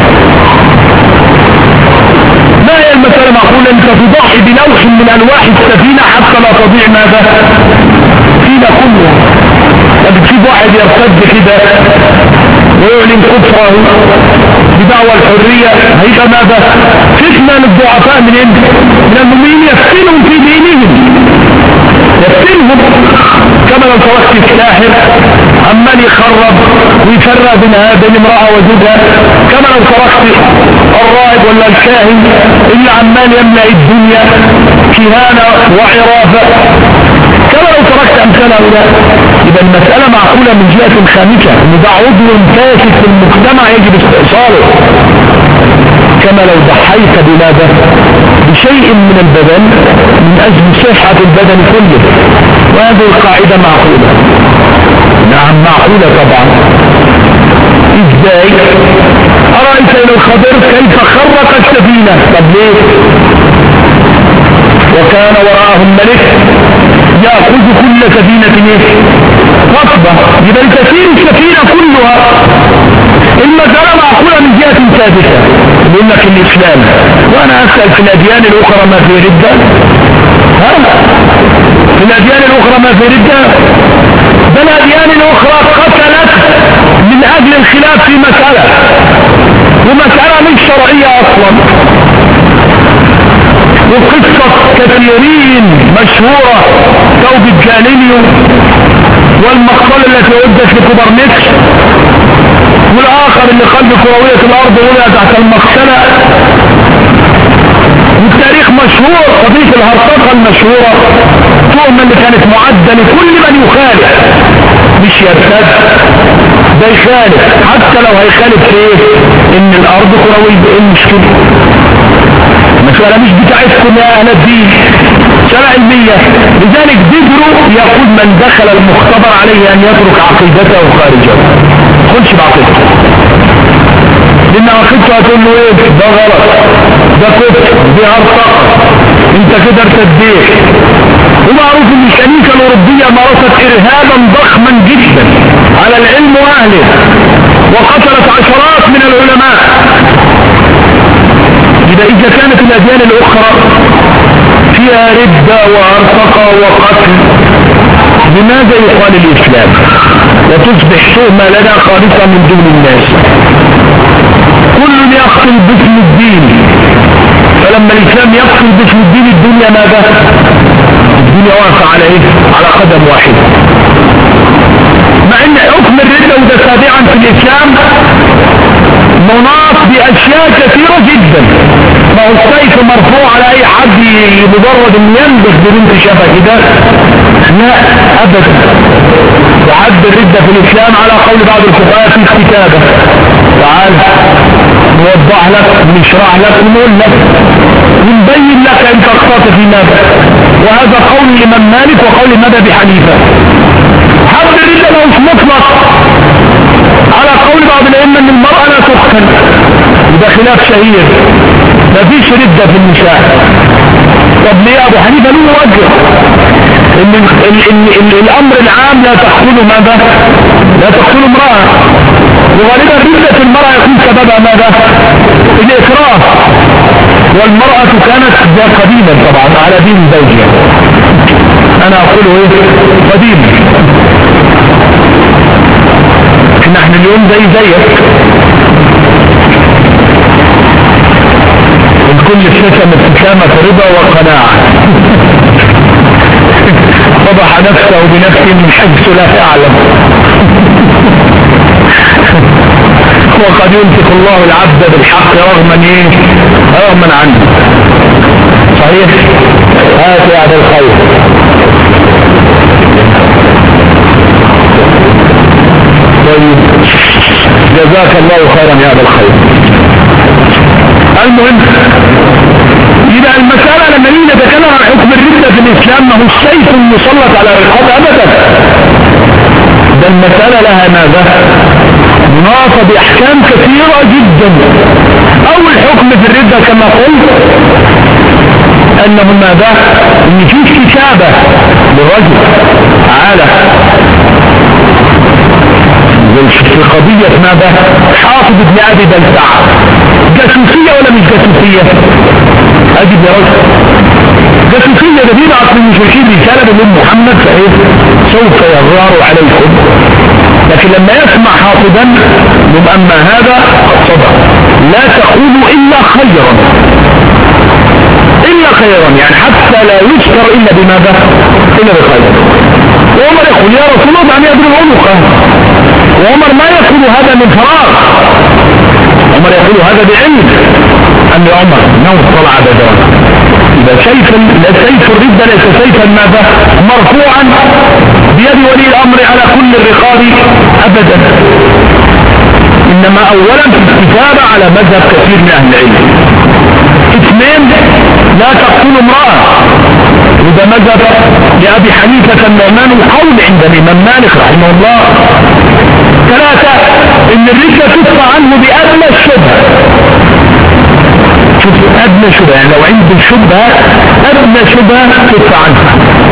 Speaker 1: ما هي المسألة معقولة؟ انت تضحي بلوح من ألواح السفينة حتى لا تضيع ماذا؟ فينا كله. بتشوف واحد يرتد كده ويعلن كفره بدعوى الحرية، هيبقى ماذا؟ فتنة للضعفاء من المؤمنين، يفتنهم في دينهم، يفتنهم. كما لو تركت الساحر عمال يخرب ويفرق بين امرأة وزوجها، كما لو تركت الراهب ولا الكاهن اللي عمال يملأ الدنيا كهانة وعرافة، كما لو تركت أمثال هؤلاء. يبقى المسألة معقولة من جهة خامسة، ان ده عضو فاسد في المجتمع يجب استئصاله. كما لو ضحيت بماذا؟ بشيء من البدن من أجل صحة البدن كله. وهذه القاعدة معقولة. نعم معقولة طبعا. ازاي؟ أرأيت إلى الخضر كيف خرق السفينة؟ طب ليه؟ وكان وراءهم ملك يأخذ كل سفينة غصبة. يبقى تسير السفينة كلها. المسألة معقولة من جهة ثابتة. يقول لك الإسلام، وأنا أسأل في الأديان الأخرى ما في ردة؟ ها؟ في الأديان الأخرى ما في ردة؟ ده الأديان الأخرى قتلت من أجل الخلاف في مسألة، ومسألة مش شرعية أصلا. وقصة كثيرين مشهورة، توبة جاليليو والمقتلة التي أدت لكوبرنيكس، والآخر اللي قلب كروية الأرض وضع تحت المقتلة. والتاريخ مشهور، قضية الهرطقة المشهورة، تهمة اللي كانت معدة لكل من يخالف، مش يرتد، ده يخالف. حتى لو هيخالف في ايه؟ ان الأرض كروية، ايه المشكلة؟ المسألة مش بتاعتكم يا أهل الدين، مسألة علمية. لذلك ذكروا يقول من دخل المختبر عليه أن يترك عقيدته خارجه، خلش بعقيدته، لأن عقيدته هتقول له ايه؟ ده غلط، ده كفر، دي هرطقة، انت كده ارتديت. ومعروف ان الشركة الأوروبية مارست إرهابا ضخما جدا على العلم وأهله، وقتلت عشرات من العلماء. إذا كانت الأديان الأخرى فيها ردة وهرطقة وقتل، لماذا يقال الإسلام وتصبح تهمة لنا خالصة من دون الناس؟ كل يقتل باسم الدين، فلما الإسلام يقتل باسم الدين الدنيا ماذا؟ الدنيا واقفة على ايه؟ على قدم واحد. مع ان حكم الردة وده تابعا في الإسلام مناط بأشياء كثيرة جدا، ما هو السيف مرفوع على اي حد مجرد ان ينبغ ببنت شافه كده؟ لا ابدا. وحد الردة في الاسلام على قول بعض الفقهاء في الكتابة. تعال نوضح لك نشرح لك ونقول لك ونبين لك انت اخطأت في ماذا. وهذا قول الامام مالك وقول الامام ابي حنيفة. حد الردة لو مش مطلق على قول بعض الائمة ان المرأة لا تقتل، وده خلاف شهير، مفيش ردة في النساء. طب ليه ابو حنيفة له وجه ان الامر العام لا تقتل ماذا؟ لا تقتل امرأة، وغالبا ردة المرأة يكون سببها ماذا؟ الاكراه، والمرأة كانت قديما طبعا على دين زوجها. انا اقوله ايه؟ قديما. نحن اليوم زيك الكل ابتسم ابتسامة رضا وقناعة. فضح نفسه بنفسه من حيث لا يعلم. وقد يمسك الله العبد بالحق رغما عنه. صحيح. هات يا عبد الخير. طيب جزاك الله خيرا يا عبد الخير. المهم يبقى المسألة لما نيجي نتكلم عن حكم الردة في الإسلام ما هو السيف المسلط على الرقاب أبدا. ده المسألة لها ماذا؟ مناطة بأحكام كثيرة جدا. أول حكم في الردة كما قلت أنه ماذا؟ إن فيه كتابة للرجل تعالى في قضية ماذا؟ حافظ ابن أبي بلتع، جاسوسية ولا مش جاسوسية؟ أجب يا رجل جاسوسية. ده بيبعث من المشركين رسالة من محمد فإيه؟ سوف يغار عليكم. لكن لما يسمع حافظا يبقى أما هذا صدق. لا تقولوا إلا خيرا، إلا خيرا، يعني حتى لا يذكر إلا بماذا؟ إلا بخير. وعمر يقول يا رسول الله دعني أدري عنقه. وعمر ما يقول هذا من فراغ، عمر يقول هذا بعلم أن عمر نوم طلع بدرا. إذا سيف الردة ليس سيفا ماذا؟ مرفوعا بيد ولي الأمر على كل الرقاب أبدا، إنما أولا في الكتابة على مذهب كثير من أهل العلم. اثنين لا تقتل امرأة، وده مذهب لأبي حنيفة النعمان وقول عند الإمام مالك رحمه الله. ثلاثة إن الردة تدفع عنه بأدنى الشبهة. شوف أدنى شبهة، يعني لو عنده الشبهة أدنى شبهة تدفع عنه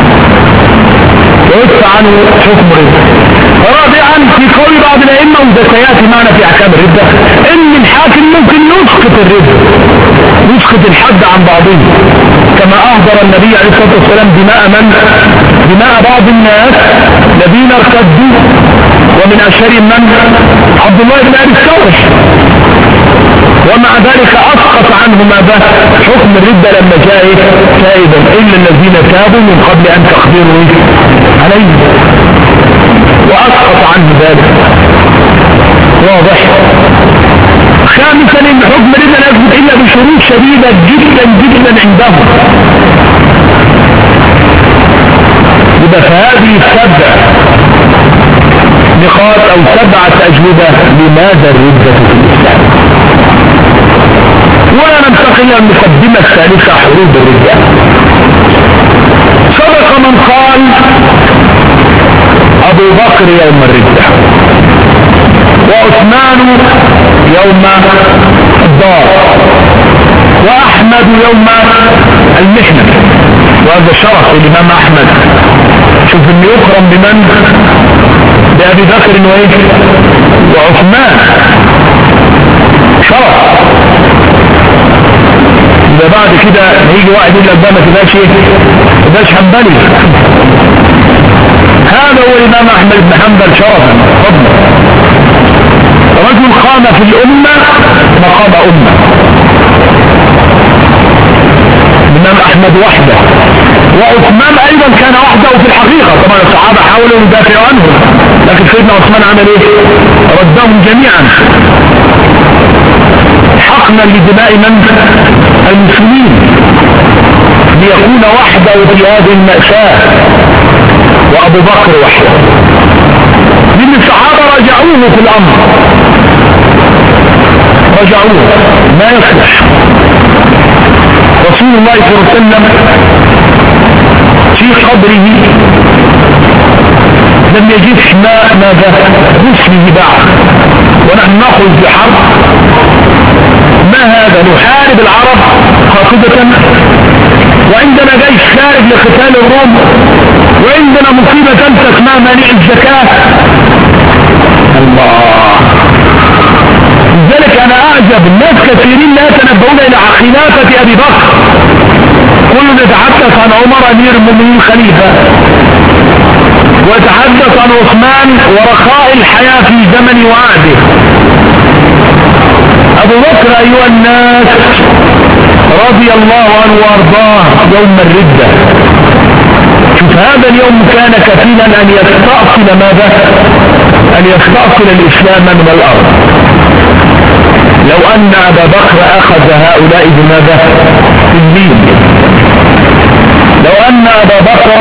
Speaker 1: ويدفع عنه حكم ردة. رابعا في قول بعض الأئمة وده سيأتي معنا في أحكام الردة إن الحاكم ممكن يسقط الردة، يسقط الحد عن بعضهم، كما أهدر النبي عليه الصلاة والسلام دماء بعض الناس الذين ارتدوا، ومن أشهرهم من؟ عبد الله بن أبي السرح. ومع ذلك أسقط عنه ماذا؟ حكم الردة لما جاء تائبا إلا الذين تابوا من قبل أن تقدروا عليه، وأسقط عنه ذلك. واضح. خامسا إن حكم الردة لا يثبت إلا بشروط شديدة جدا جدا عندهم. يبقى فهذه السبع نقاط أو 7 أجوبة لماذا الردة في الإسلام. ولا ننتقل إلى المقدمة الثالثة حروب الردة. سبق من قال أبو بكر يوم الردة، وعثمان يوم الدار، وأحمد يوم المحنة. وهذا شرف الإمام أحمد. شوف إنه يكرم بمن؟ بأبي بكر وعثمان، شرف. إذا بعد كده هيجي واحد يقول لك ده ما تبقاش حنبلي. هذا هو الإمام أحمد بن حنبل شرفا فضلا، رجل قام في الأمة مقام أمة. الإمام أحمد وحده، وعثمان أيضا كان وحده في الحقيقة. طبعا الصحابة حاولوا يدافعوا عنه، لكن سيدنا عثمان عمل ايه؟ ردهم جميعا حقنا لدماء من؟ المسلمين ليكون وحده في هذه المأساة، وأبو بكر وحده، لأن الصحابة رجعوه في الأمر، رجعوه ما يصلح. رسول الله صلى الله عليه وسلم في قبره لم يجدش ماذا غسله بعد، ونحن نخرج بحرب، ما هذا نحارب العرب خاطبة، وعندنا جيش خارج لقتال الروم، وعندنا مصيبة تمسك ما منع الزكاة. الله، لذلك انا اعجب الناس كثيرين لا يتنبؤون الى خلافة ابي بكر، كل يتحدث عن عمر امير المؤمنين خليفة، ويتحدث عن عثمان ورخاء الحياة في زمن وعده. ابو بكر ايها الناس رضي الله عنه وارضاه يوم الردة، شوف هذا اليوم كان كفيلا ان يستأصل ماذا؟ ان يستأصل الاسلام من الارض. لو ان ابا بكر اخذ هؤلاء بماذا؟ بالليل. لو ان ابا بكر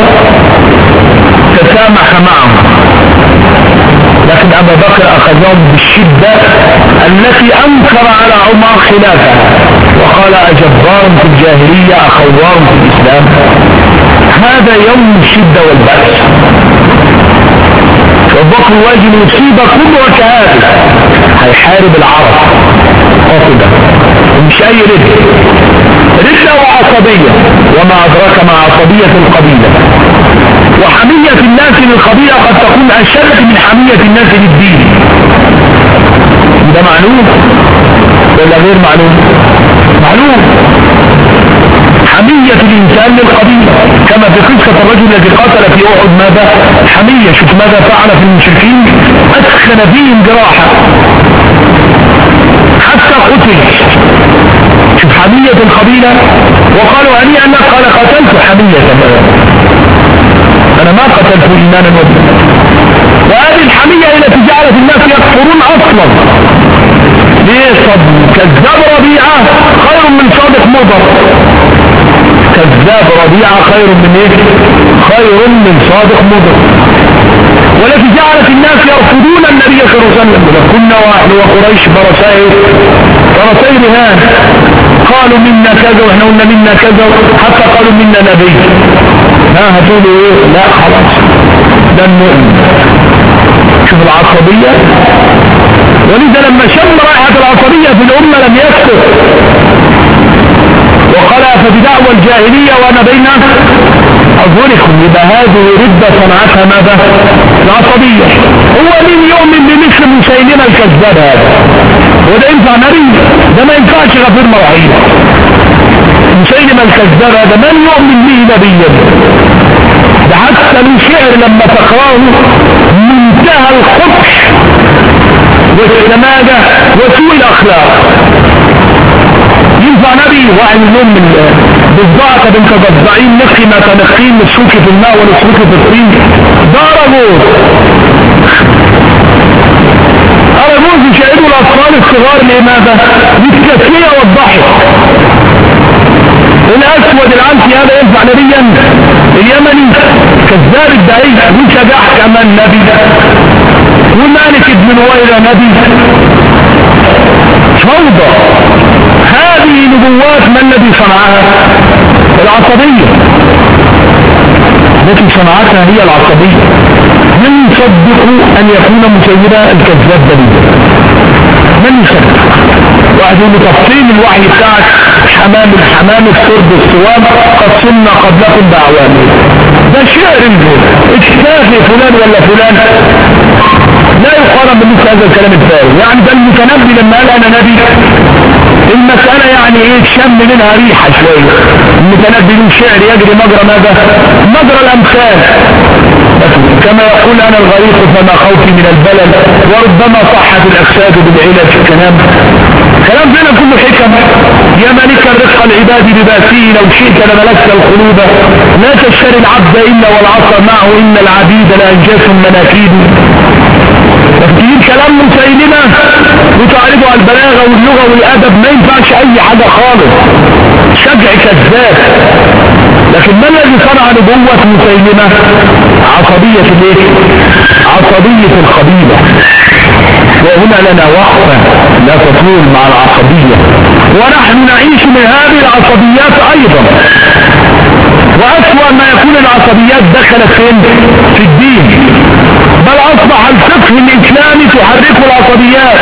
Speaker 1: تسامح معهم، لكن ابا بكر اخذهم بالشدة التي انكر على عمر خلافه، وقال اجبار في الجاهلية اخوار في الاسلام. هذا يوم الشدة والبأس. ابو بكر واجب يصيب كل وكهذه، هيحارب العرب قاصدا، ومش اي ردة وعصبية، وما ادراك مع عصبية القبيلة، وحمية الناس للقبيلة قد تكون اشد من حمية الناس للدين. ده معلوم ولا غير معلوم؟ معلوم. حمية الإنسان للقبيلة، كما في قصة الرجل الذي قاتل في أحد ماذا؟ حمية. شوف ماذا فعل في المشركين، أسخن فيهم جراحة حتى قتل. شوف حمية القبيلة، وقالوا هنيئا لك، قال قتلت حمية، أنا ما قتلت إيمانا وبنا. وهذه الحمية التي جعلت الناس يكفرون أصلا. ليه؟ كذاب ربيعة خير من صادق مضر. كذاب ربيعة خير من ايه؟ خير من صادق مضر. والتي جعلت الناس يرفضون النبي صلى الله عليه وسلم. كنا واحد وقريش برسائل رهان، قالوا منا كذا، واحنا قلنا منا كذا، حتى قالوا منا نبي. ها هتقولوا ايه؟ لا خلاص ده المؤمن. شوف العصبية. ولذا لما شم رائحة العصبية في الأمة لم يسكت، وقال فبدعوى الجاهلية وانا بين أظهركم. يبقى هذه ردة صنعتها ماذا؟ العصبية. هو من يؤمن بمثل مسيلمة الكذاب هذا؟ وده ينفع نبي؟ ده ما ينفعش غفير مواعيد. مسيلمة الكذاب هذا من يؤمن به نبيا؟ ده حتى الشعر لما تقراه منتهى القبح والسماجة وسوء الأخلاق. ينفع نبي؟ واحد منهم بالضعة بنت ضفدعين نقي ما تنقين، نسوك في الماء ونسوك في الطين. ده أرجوز يشاهدوا الأطفال الصغار لماذا؟ للتسلية والضحك. الأسود العنسي هذا ينفع نبيا؟ اليمني كذاب الدعي وشجاح كمان نبي، ومالك بن نويرة نبي. فوضى. هذه نبوات ما الذي صنعها؟ العصبية التي صنعتها هي العصبية. من يصدق أن يكون مسيدا الكذاب دليل؟ من يصدق؟ واحد يقول تفصيل الوحي بتاعك حمام الحمام السرد الصواب قد صنع قبلكم بأعوامه. ده شعر اجتافي فلان ولا فلان لا يقارن بمثل هذا الكلام الفارغ. يعني ده المتنبي لما قال انا نبي، المسألة يعني ايه؟ شم منها ريحة شوية. المتنبي من شعر يجري مجرى ماذا؟ مجرى الامثال. كما يقول انا الغريق فما خوفي من البلد، وربما صحت الاجساد بالعلل في الكلام. كلام فينا كله حكم. يا ملك الرزق العباد بباسيه لو شئت لملكت القلوب، لا تشتري العبد الا والعصر معه، ان العبيد لانجاس مناكيد. تفكير كلام مسيلمة وتعرضه البلاغة واللغة والأدب ما ينفعش أي حاجة خالص، شجع كذاب. لكن ما الذي صنع نبوة مسيلمة؟ عصبية الايه؟ عصبية القبيلة. وهنا لنا وقفة لا تطول مع العصبية، ونحن نعيش من هذه العصبيات أيضا. وأسوأ ما يكون العصبيات دخلت فين؟ في الدين، بل أصبح الفقه الإسلامي تحرك العصبيات،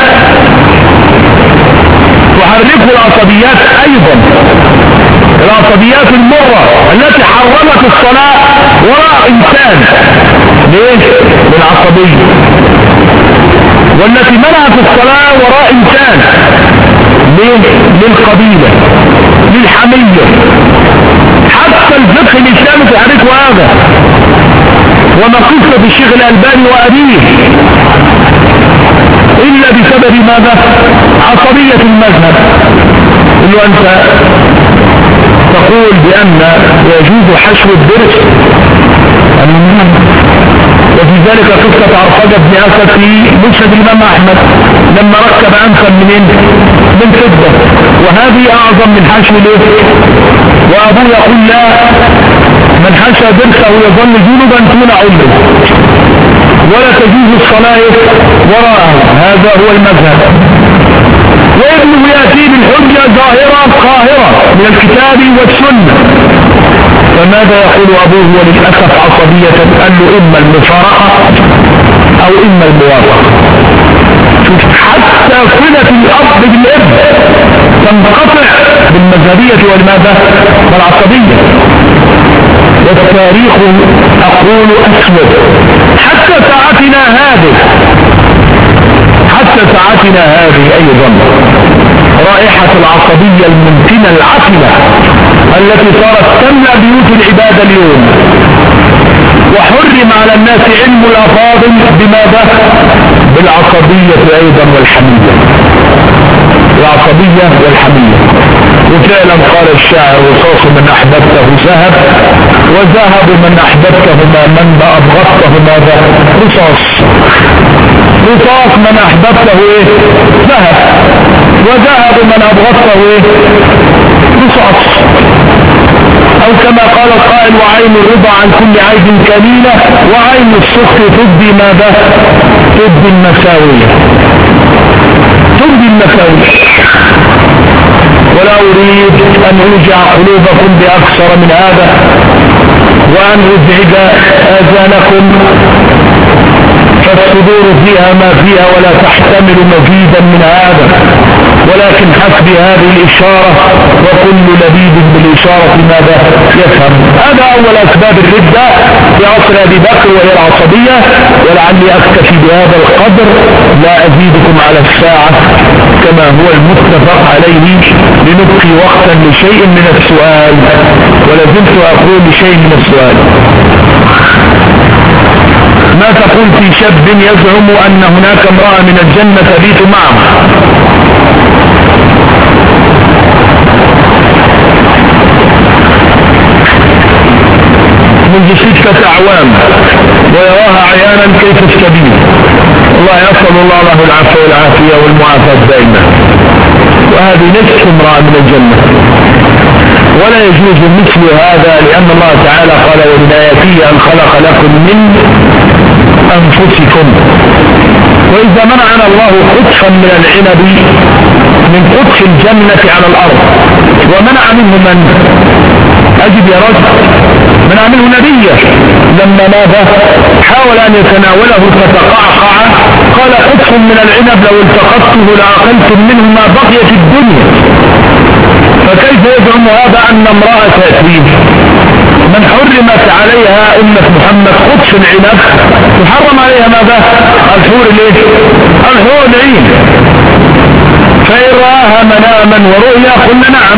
Speaker 1: تحرك العصبيات أيضا، العصبيات المرة التي حرمت الصلاة وراء إنسان. ليه؟ للعصبية. والتي منعت الصلاة وراء إنسان. ليه؟ للقبيلة، للحمية. حتى الفقه الإسلامي تحركه هذا، وما قصة الشيخ الألباني وأبيه إلا بسبب ماذا؟ عصبية المذهب. اللي أنت تقول بأن يجوز حشو الدرس، وفي ذلك قصة عرفجة بن أسد في مسند الإمام أحمد لما ركب أنفا من فضة، وهذه أعظم من حشو له. وأبوه يقول لا، من حشى درسه يظل جنبا دون علم ولا تجوز الصلاة وراءه، هذا هو المذهب. وابنه يأتي بالحجة ظاهرة قاهرة من الكتاب والسنة، فماذا يقول أبوه وللأسف عصبية؟ قال له إما المفارقة أو إما الموافقة. حتى صلة الأب بالابن تنقطع بالمذهبية والماذا؟ والعصبية. والتاريخ أقول أسود حتى ساعتنا هذه، حتى ساعتنا هذه أيضا رائحة العصبية الممتنة العفنة التي صارت تملأ بيوت العبادة اليوم. وحرم على الناس علم الأفاضل بماذا؟ بالعصبية أيضا والحمية، العصبية والحمية. وفعلا قال الشاعر: رصاص من أحببته ذهب، وذهب من أحببتهما من أبغضته ماذا؟ رصاص. رصاص من أحببته إيه؟ ذهب، وذهب من أبغضته إيه؟ رصاص. أو كما قال القائل: وعين الرضا عن كل عيب كليلة، وعين السخط تبدي ماذا؟ تبدي المساوية، تبدي المساوية. ولا أريد أن أوجع قلوبكم بأكثر من هذا وأن أزعج آذانكم، فالصدور فيها ما فيها ولا تحتمل مزيدا من هذا، ولكن حسب هذه الإشارة، وكل لبيب بالإشارة ماذا يفهم. هذا أول أسباب الردة في عصر أبي بكر وهي العصبية. ولعلي أكتفي بهذا القدر، لا أزيدكم على الساعة كما هو المتفق عليه، لنبقي وقتا لشيء من السؤال، ولازلت أقول لشيء من السؤال. ما تقول في شاب يزعم أن هناك امرأة من الجنة تبيت معه؟ منذ 6 أعوام ويراها عيانا كيف السبيل؟ الله يسأل الله له العفو والعافية والمعافاة دائما. وهذه نفس امرأة من الجنة، ولا يجوز مثل هذا، لأن الله تعالى قال: ومن آياته أن خلق لكم من أنفسكم. وإذا منعنا الله قطفا من العنب من قطف الجنة على الأرض، ومنع منه من؟ أجب يا رجل، منع منه نبيه لما ماذا؟ حاول أن يتناوله فتقعقع، قال: قطف من العنب لو التقطته لأقلتم منه ما بقي في الدنيا. فكيف يزعم هذا أن امرأة تأتيه من حرمت عليها أمة محمد قطف العنب تحرم عليها ماذا؟ الحور ليه؟ الحور العين. فإن رآها مناما ورؤيا قلنا نعم،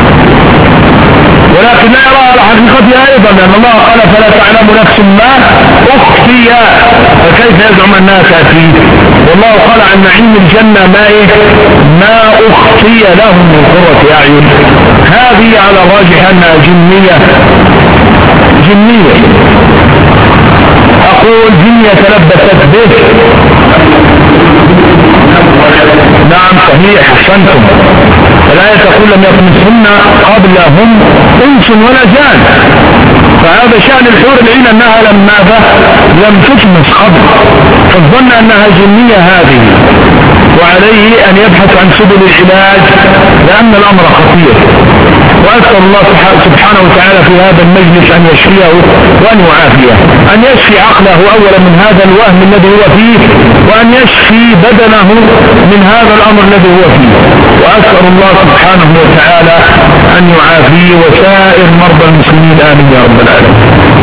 Speaker 1: ولكن لا يراها على حقيقتها أيضا، لأن الله قال: فلا تعلم نفس ما أخفي. فكيف يزعم أنها تأتي؟ والله قال عن نعيم الجنة ما أخفي لهم من قرة أعين. هذه على الراجح أنها جنية، أقول جنية تلبست به. نعم هي أحسنتم. الآية تقول لم يطمسهن قبلهم انس ولا جان، فهذا شأن الحور العين أنها لم تطمس قبل، فظن أنها جنية هذه، وعليه أن يبحث عن سبل العلاج لأن الأمر خطير. وأسأل الله سبحانه وتعالى في هذا المجلس أن يشفيه وأن يعافيه، أن يشفي عقله أولا من هذا الوهم الذي هو فيه، وأن يشفي بدنه من هذا الأمر الذي هو فيه. وأسأل الله سبحانه وتعالى أن يعافيه وسائر مرضى المسلمين، آمين يا رب العالمين.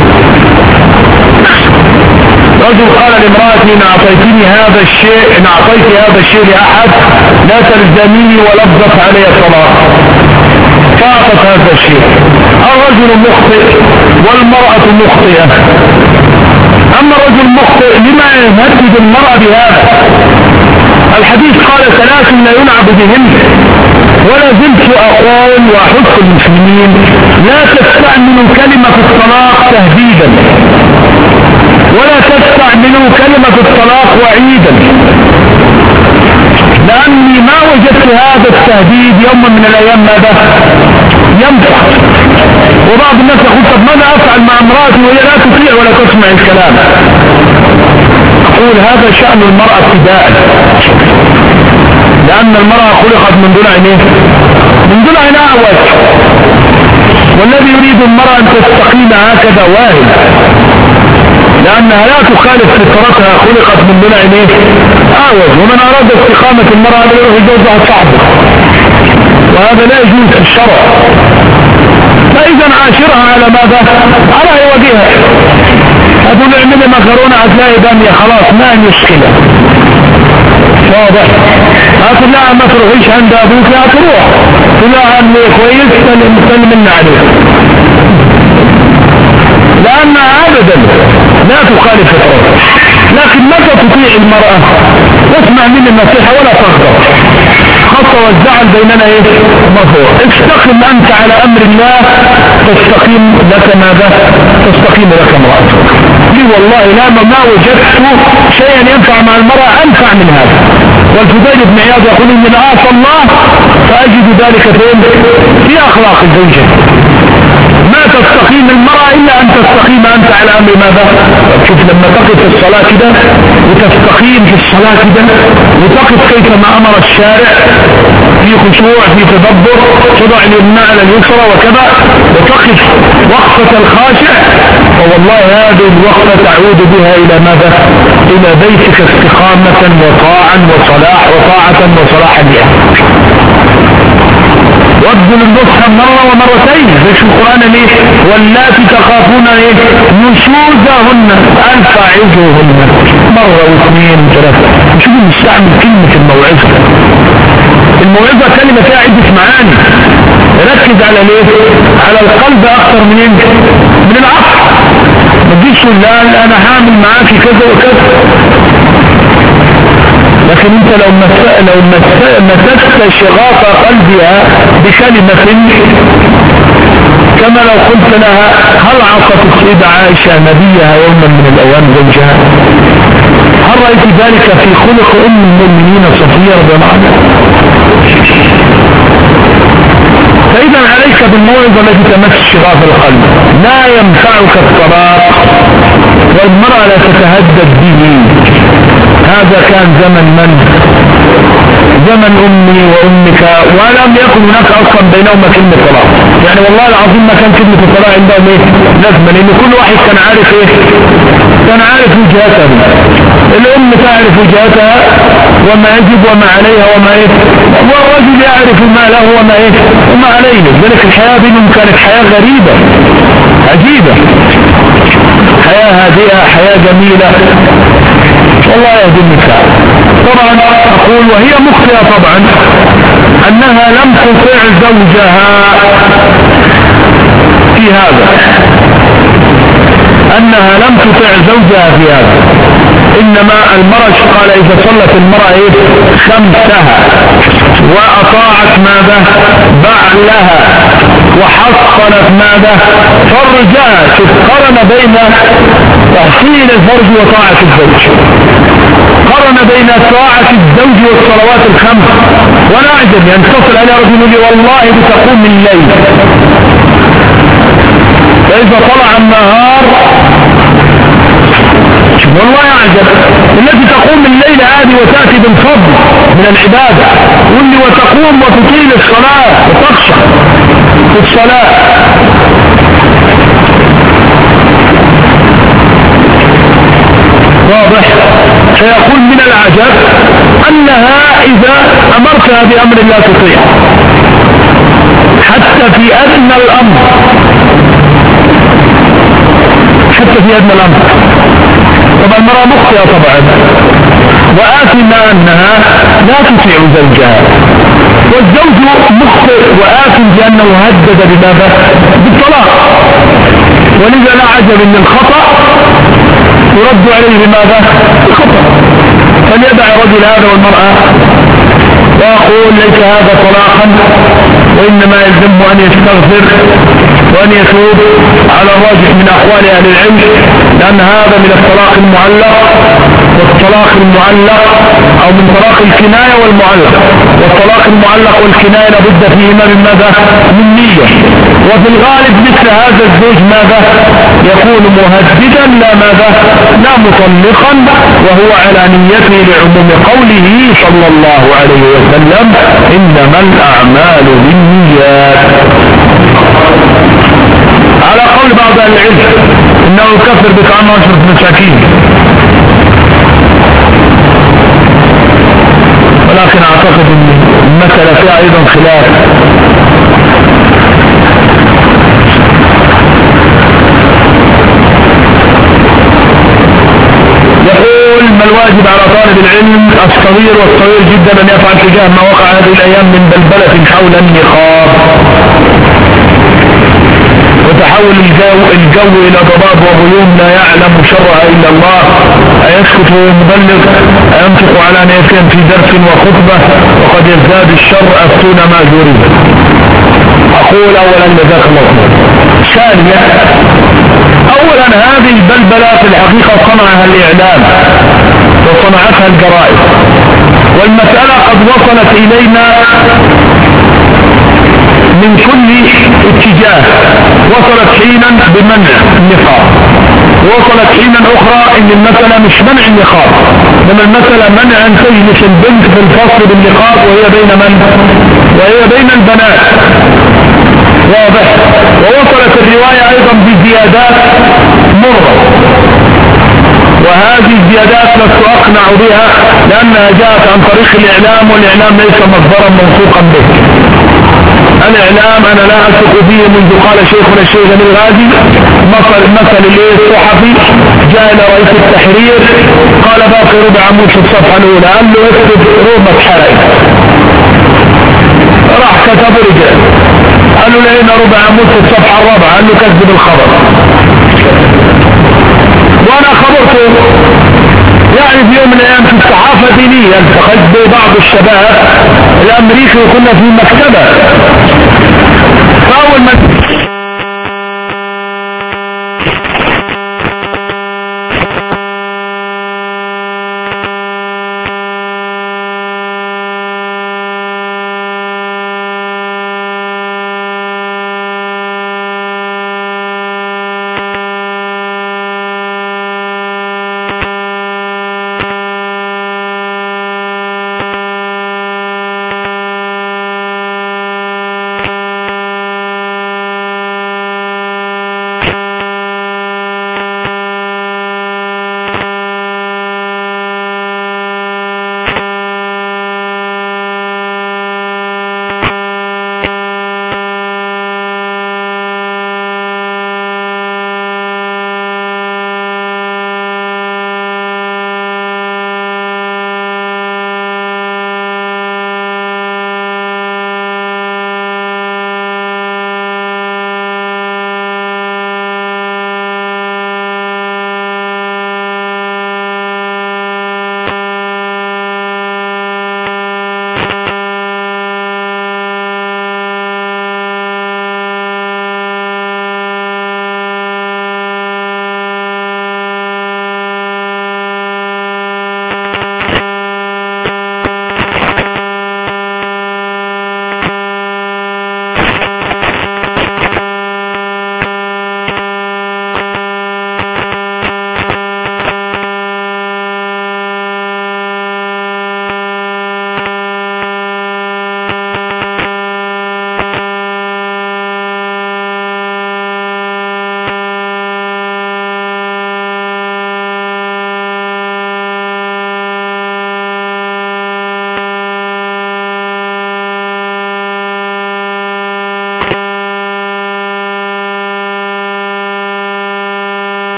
Speaker 1: رجل قال لامرأتي إن أعطيتني هذا الشيء، إن أعطيت هذا الشيء لأحد لا تلزميني ولفظت علي الطلاق، فأعطت هذا الشيء. الرجل مخطئ والمرأة مخطئة. أما الرجل مخطئ لما يهدد المرأة بهذا؟ الحديث قال ثلاث لا يلعب بهن، ولا زلت أقول وأحث المسلمين لا تستعملوا كلمة الطلاق تهديدا، ولا تستعملوا كلمة الطلاق وعيدا، لأني ما وجدت هذا التهديد يوم من الأيام ماذا ينفع. وبعض الناس يقول طب ماذا أفعل مع امرأتي وهي لا تطيع ولا تسمع الكلام؟ أقول هذا شأن المرأة ابتداء، لأن المرأة خلقت من ضلع أعوج، والذي يريد المرأة أن تستقيم هكذا واهب، لأنها لا تخالف فطرتها، خلقت من ضلع أعوج. ومن أراد استقامة المرأة يروح يجوزها صعبه، وهذا لا يجوز في الشرع. فإذا عاشرها على ماذا؟ على وجهها. هتقول اعملي مكرونة هتلاقي بامية، خلاص ما هي مشكلة، واضح. هتقول لها ما تروحيش عند أبوك، هتروح تقول لها أنه كويس سلمنا عليه، لأنها أبدا لا تخالف فطرتها. لكن متى تطيع المرأة؟ واسمع مني النصيحة ولا تغضب، خطة والزعل بيننا مرفوع. استقم أنت على أمر الله تستقيم لك ماذا؟ تستقيم لك امرأتك. لي والله لا ما وجدت شيئا ينفع مع المرأة أنفع من هذا. والفضيل بن عياض يقول إن عصى الله فأجد ذلك في أخلاق الزوجة. ما تستقيم المرأة إلا أن تستقيم أنت على أمر ماذا؟ شوف لما تقف في الصلاة كده وتستقيم في الصلاة كده، وتقف كيفما أمر الشارع في خشوع في تدبر، تضع اليمنى على اليسرى وكذا، وتقف وقفة الخاشع، فوالله هذه الوقفة تعود بها إلى ماذا؟ إلى بيتك استقامة وطاعا وطاعة وصلاحا بها. وابذل النصح مرة ومرتين، زي القرآن ليه؟ واللاتي تخافون نشوزهن فاعظوهن مرة واثنين وثلاثة. شوف نستعمل كلمة الموعظة. الموعظة كلمة فيها عدة معاني، ركز على ليه؟ على القلب أكثر من العقل. ما تجيش تقول لا أنا هعمل معاكي كذا وكذا، لكن انت لو مسست شغاف قلبها بكلمة، كما لو قلت لها هل عصت السيدة عائشة نبيها يوما من الأيام زوجها؟ هل رأيت ذلك في خلق أم المؤمنين صفية رضي الله عنها؟ فإذا عليك بالموعظة التي تمس شغاف القلب. لا ينفعك الطلاق والمرأة لا تتهدد به. هذا كان زمن أمي وأمك، ولم يكن هناك أصلا بينهما كلمة طلاق. يعني والله العظيم ما كان كلمة الطلاق عندهم لازمة، لأن كل واحد كان عارف كان عارف وجهته. الأم تعرف وجهتها وما يجب وما عليها والرجل يعرف ما له وما عليه. ذلك الحياة بينهم كانت حياة غريبة عجيبة، حياة هادئة، حياة جميلة، والله يهدي النساء. طبعا أقول وهي مخطئة طبعا أنها لم تطع زوجها في هذا، إنما المرأة قال إذا صلت المرأة خمسها وأطاعت ماذا؟ بعلها، وحصلت ماذا؟ فرجها. قرن بين تحصيل الفرج وطاعة الزوج، قرن بين طاعة الزوج والصلوات الخمس. وانا اعجب يعني تصل على رجل يقول لي والله بتقوم من الليل، فاذا طلع النهار والله اعجب التي تقوم الليل هذه وتأتي بالفضل من العبادة، واللي وتقوم وتطيل الصلاة وتخشع في الصلاة. واضح؟ فيقول من العجب انها اذا امرتها بامر لا تطيع حتى في ادنى الامر، حتى في ادنى الامر. طبعا المرأة مخطئة طبعا وآثمة انها لا تطيع زوجها، والزوج مخطئ وآثم لانه هدد بماذا؟ بالطلاق. ولذا لا عجب ان الخطأ يرد عليه بماذا؟ الخطأ. فليدع الرجل هذا والمرأة ويقول ليس هذا طلاقا، وانما يلزمه ان يستغفر وان يتوب على الراجح من اقوال اهل العلم، لان هذا من الطلاق المعلق، والطلاق المعلق او من طلاق الكناية والمعلق، والطلاق المعلق والكناية لابد فيهما من ماذا؟ من نية. وفي الغالب مثل هذا الزوج ماذا؟ يكون مهددا لا ماذا؟ لا مطلقا، وهو على نيته لعموم قوله صلى الله عليه وسلم انما الاعمال بالنيات. على قول بعض اهل العلم انه يكفر بطعام 10 مساكين، ولكن اعتقد ان المسألة فيها ايضا خلاف. يقول ما الواجب على طالب العلم الصغير والصغير جدا ان يفعل تجاه ما وقع هذه الايام من بلبلة حول النقاب وتحول الجو الى ضباب وغيوم لا يعلم شرها الا الله، ايسكت ويبلغ، اينطق على نيتين في درس وخطبة، وقد يزداد الشر افتون ماجورين. اقول اولا جزاك الله خير. ثانيا اولا هذه البلبلة في الحقيقة صنعها الاعلام وصنعتها الجرائد، والمسألة قد وصلت الينا من كل اتجاه. وصلت حينا بمنع النقاب، وصلت حينا اخرى ان المسألة مش منع النقاب، انما المسألة منع ان تجلس البنت في الفصل بالنقاب وهي بين من؟ وهي بين البنات. واضح؟ ووصلت الرواية ايضا بزيادات مرة، وهذه الزيادات لست اقنع بها لانها جاءت عن طريق الاعلام، والاعلام ليس مصدرا موثوقا به. الاعلام انا لا اثق فيه منذ قال شيخنا الشيخ الغازي مثل الصحفي جاء الى رئيس التحرير قال باقي ربع عمود في الصفحة الاولى، قال له اكتب رومة حرق، راح كتب رجال، قال له لقينا ربع عمود في الصفحة الرابعة، قال له كذب الخبر. وانا خبرته يعني في يوم من الايام في الصحافة دينية التقيت ببعض الشباب الامريكي وكنا في مكتبة، فاول ما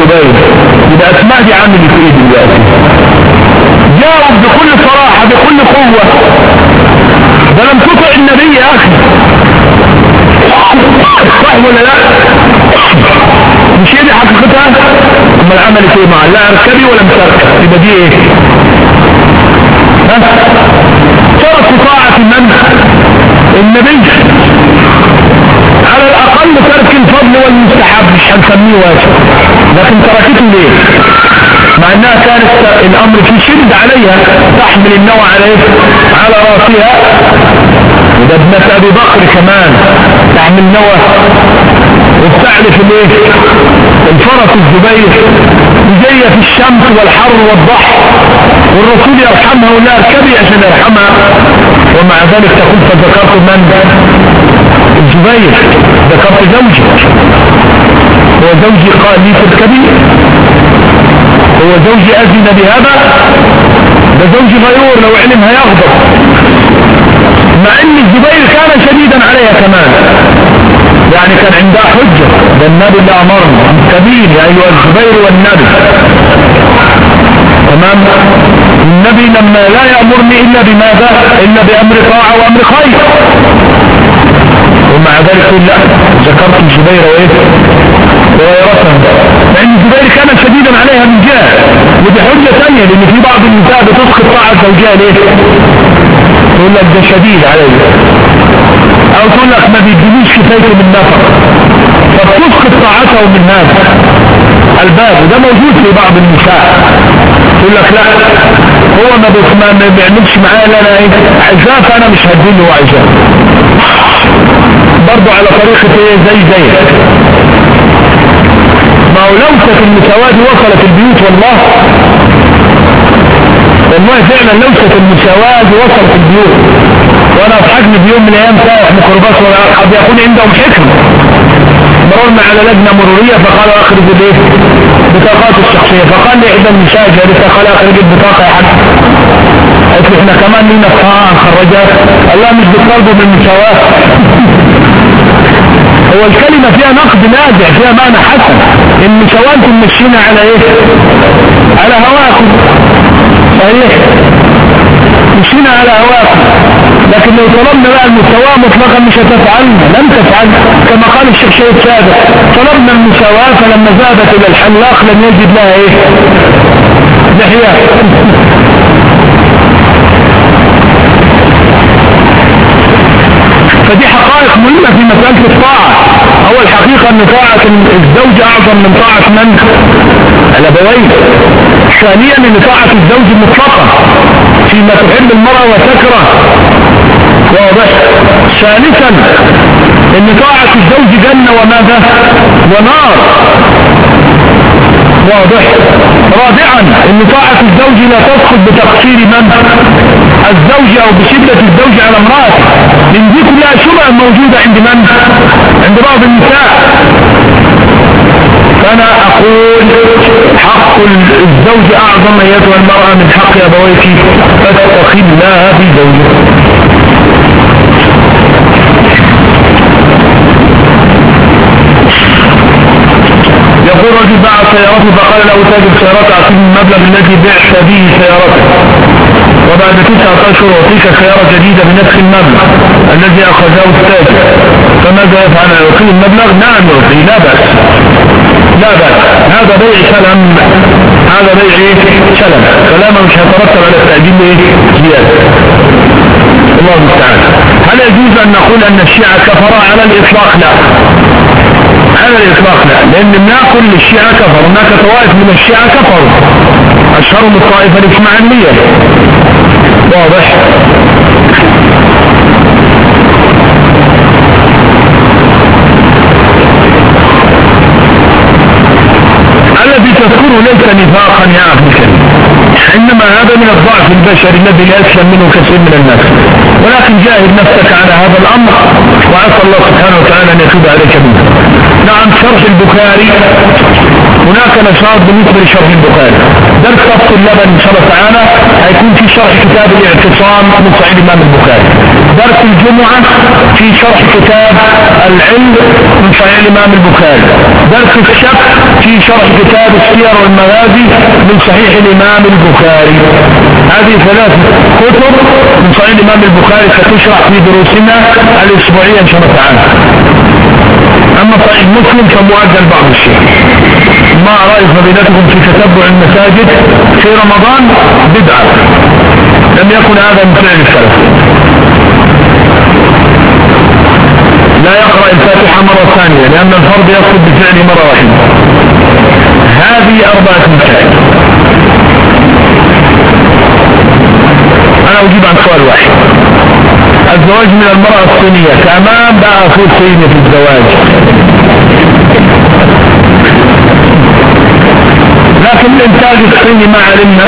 Speaker 1: الزبير. يبقى اسماء دي عامل في ايه دلوقتي؟ جاوب بكل صراحة بكل قوة، ده لم تطع النبي يا اخي، صح ولا لا؟ مش هي دي حقيقتها؟ اما العمل ايه معه؟ لا اركبي ولا مسركب، يبقى دي ايه؟ تركوا طاعة من؟ النبي. على الاقل ترك الفضل والمستحب مش هنسميه واجب، لكن تركته ليه؟ مع انها كانت الامر في شد عليها، تحمل النوى على ايه؟ على راسها. وده ابنة ابي بكر كمان تحمل نوى وبتعرف الايه؟ الفرس الزبير جايه في الشمس والحر والضحك، والرسول يرحمها ولا اركبي عشان يرحمها، ومع ذلك تقول فذكرت من؟ الزبير. ذكرت زوجي، هو زوجي قال لي تركبي؟ هو زوجي اذن بهذا؟ ده زوجي غيور لو علم هيغضب. مع ان الزبير كان شديدا عليها كمان، يعني كان عندها حجة، ده النبي اللي امرنا كبير يا ايها الزبير والنبي. تمام. النبي لما لا يأمرني الا بماذا؟ الا بامر طاعة وامر خير، ومع ذلك يقول لا ذكرت الزبير وايه؟ وغيرتها، لان الزبير كان شديدا عليها من جهة، ودي حجة ثانية، لان في بعض النساء بتسقط طاعة زوجها ليه؟ تقول لك ده شديد عليه، او تقول لك ما بيدينيش كفايته من نفق، فبتسقط طاعته من هذا الباب. وده موجود في بعض النساء، تقول لك لا هو ما بيعملش معايا اللي انا ايه عايزاه، فانا مش هديله هو عايزاه، برضه على طريقة ايه؟ زي ما هو لوسة المساواة دي وصلت البيوت، والله فعلا لوسة المساواة دي وصلت البيوت. وانا اضحكني في يوم من الايام سائح ميكروباص قد يكون عندهم حكمة، مررنا على لجنة مرورية فقالوا اخرج الايه؟ بطاقات الشخصية، فقال لي احدى النساء جالسة قال اخرج البطاقة يا حاج. قلت له احنا كمان لينا فقاعة خرجات، الله مش بتطالبوا بالمساواة؟ هو الكلمة فيها نقد نازع، فيها معنى حسن، المساواة انتم مشينا على ايه؟ على هواكم، صحيح مشينا على هواكم، لكن لو طلبنا بقى المساواة مطلقا مش هتفعلنا، لم تفعل. كما قال الشيخ شهيد سابق طلبنا المساواة فلما ذهبت الى الحلاق لم يجد لها ايه؟ لحية. فدي حقائق مهمة في مسألة الطاعة. اول حقيقة ان طاعة الزوج اعظم من طاعة من؟ الابوين. ثانيا ان طاعة الزوج مطلقة فيما تحب المرأة وتكره، واضح. ثالثا ان طاعة الزوج جنة وماذا؟ ونار، واضح. رابعا ان طاعة الزوج لا تسقط بتقصير من؟ الزوج او بشدة الزوج على امرأته، لان دي كلها شبه موجودة عند من؟ عند بعض النساء. فانا اقول حق الزوج اعظم ايتها المرأة من حق ابويك، فاتقي الله في زوجك. يقول رجل باع سيارته فقال له تاجر سيارته اعطيني المبلغ الذي بعت به سيارته، وبعد 9 أشهر أعطيك سيارة جديدة بنفس المبلغ الذي أخذه التاجر، فماذا يفعل؟ يعطيه المبلغ؟ نعم يعطيه، لا بأس لا بأس، هذا بيع سلم، هذا بيع سلم، كلامه مش هيترتب على التأجيل زيادة. الله المستعان. هل يجوز أن نقول أن الشيعة كفر؟ على الإطلاق لا، على الإطلاق لا، لأن ما كل الشيعة كفر، هناك طوائف من الشيعة كفروا، أشهرهم الطائفة الإسماعيلية، واضح. الذي تذكره ليس نفاقا يا أخي الكريم، إنما هذا من الضعف البشري الذي لا يسلم منه كثير من الناس، ولكن جاهد نفسك على هذا الأمر وعسى الله سبحانه وتعالى أن يتوب عليك منه. نعم. شرح البخاري، هناك نشاط بالنسبة لشرح البخاري، درس طبق اللبن إن شاء الله تعالى هيكون في شرح كتاب الاعتصام من صحيح الإمام البخاري، درس الجمعة في شرح كتاب العلم من صحيح الإمام البخاري، درس السبت في شرح كتاب السير والمغازي من صحيح الإمام البخاري. هذه 3 كتب من صحيح الإمام البخاري ستشرح في دروسنا الأسبوعية إن شاء الله تعالى. أما صحيح مسلم فمؤجل بعض الشيء. ما رأي فضيلتكم في تتبع المساجد في رمضان؟ بدعة، لم يكن هذا من فعل السلف. لا يقرأ الفاتحة مرة ثانية لأن الفرض يقصد بفعله مرة واحدة. هذه 4 مسائل. أنا أجيب عن سؤال واحد. الزواج من المرأة الصينية تمام بقى أصول صيني في الزواج، لكن الإنتاج الصيني ما علمنا،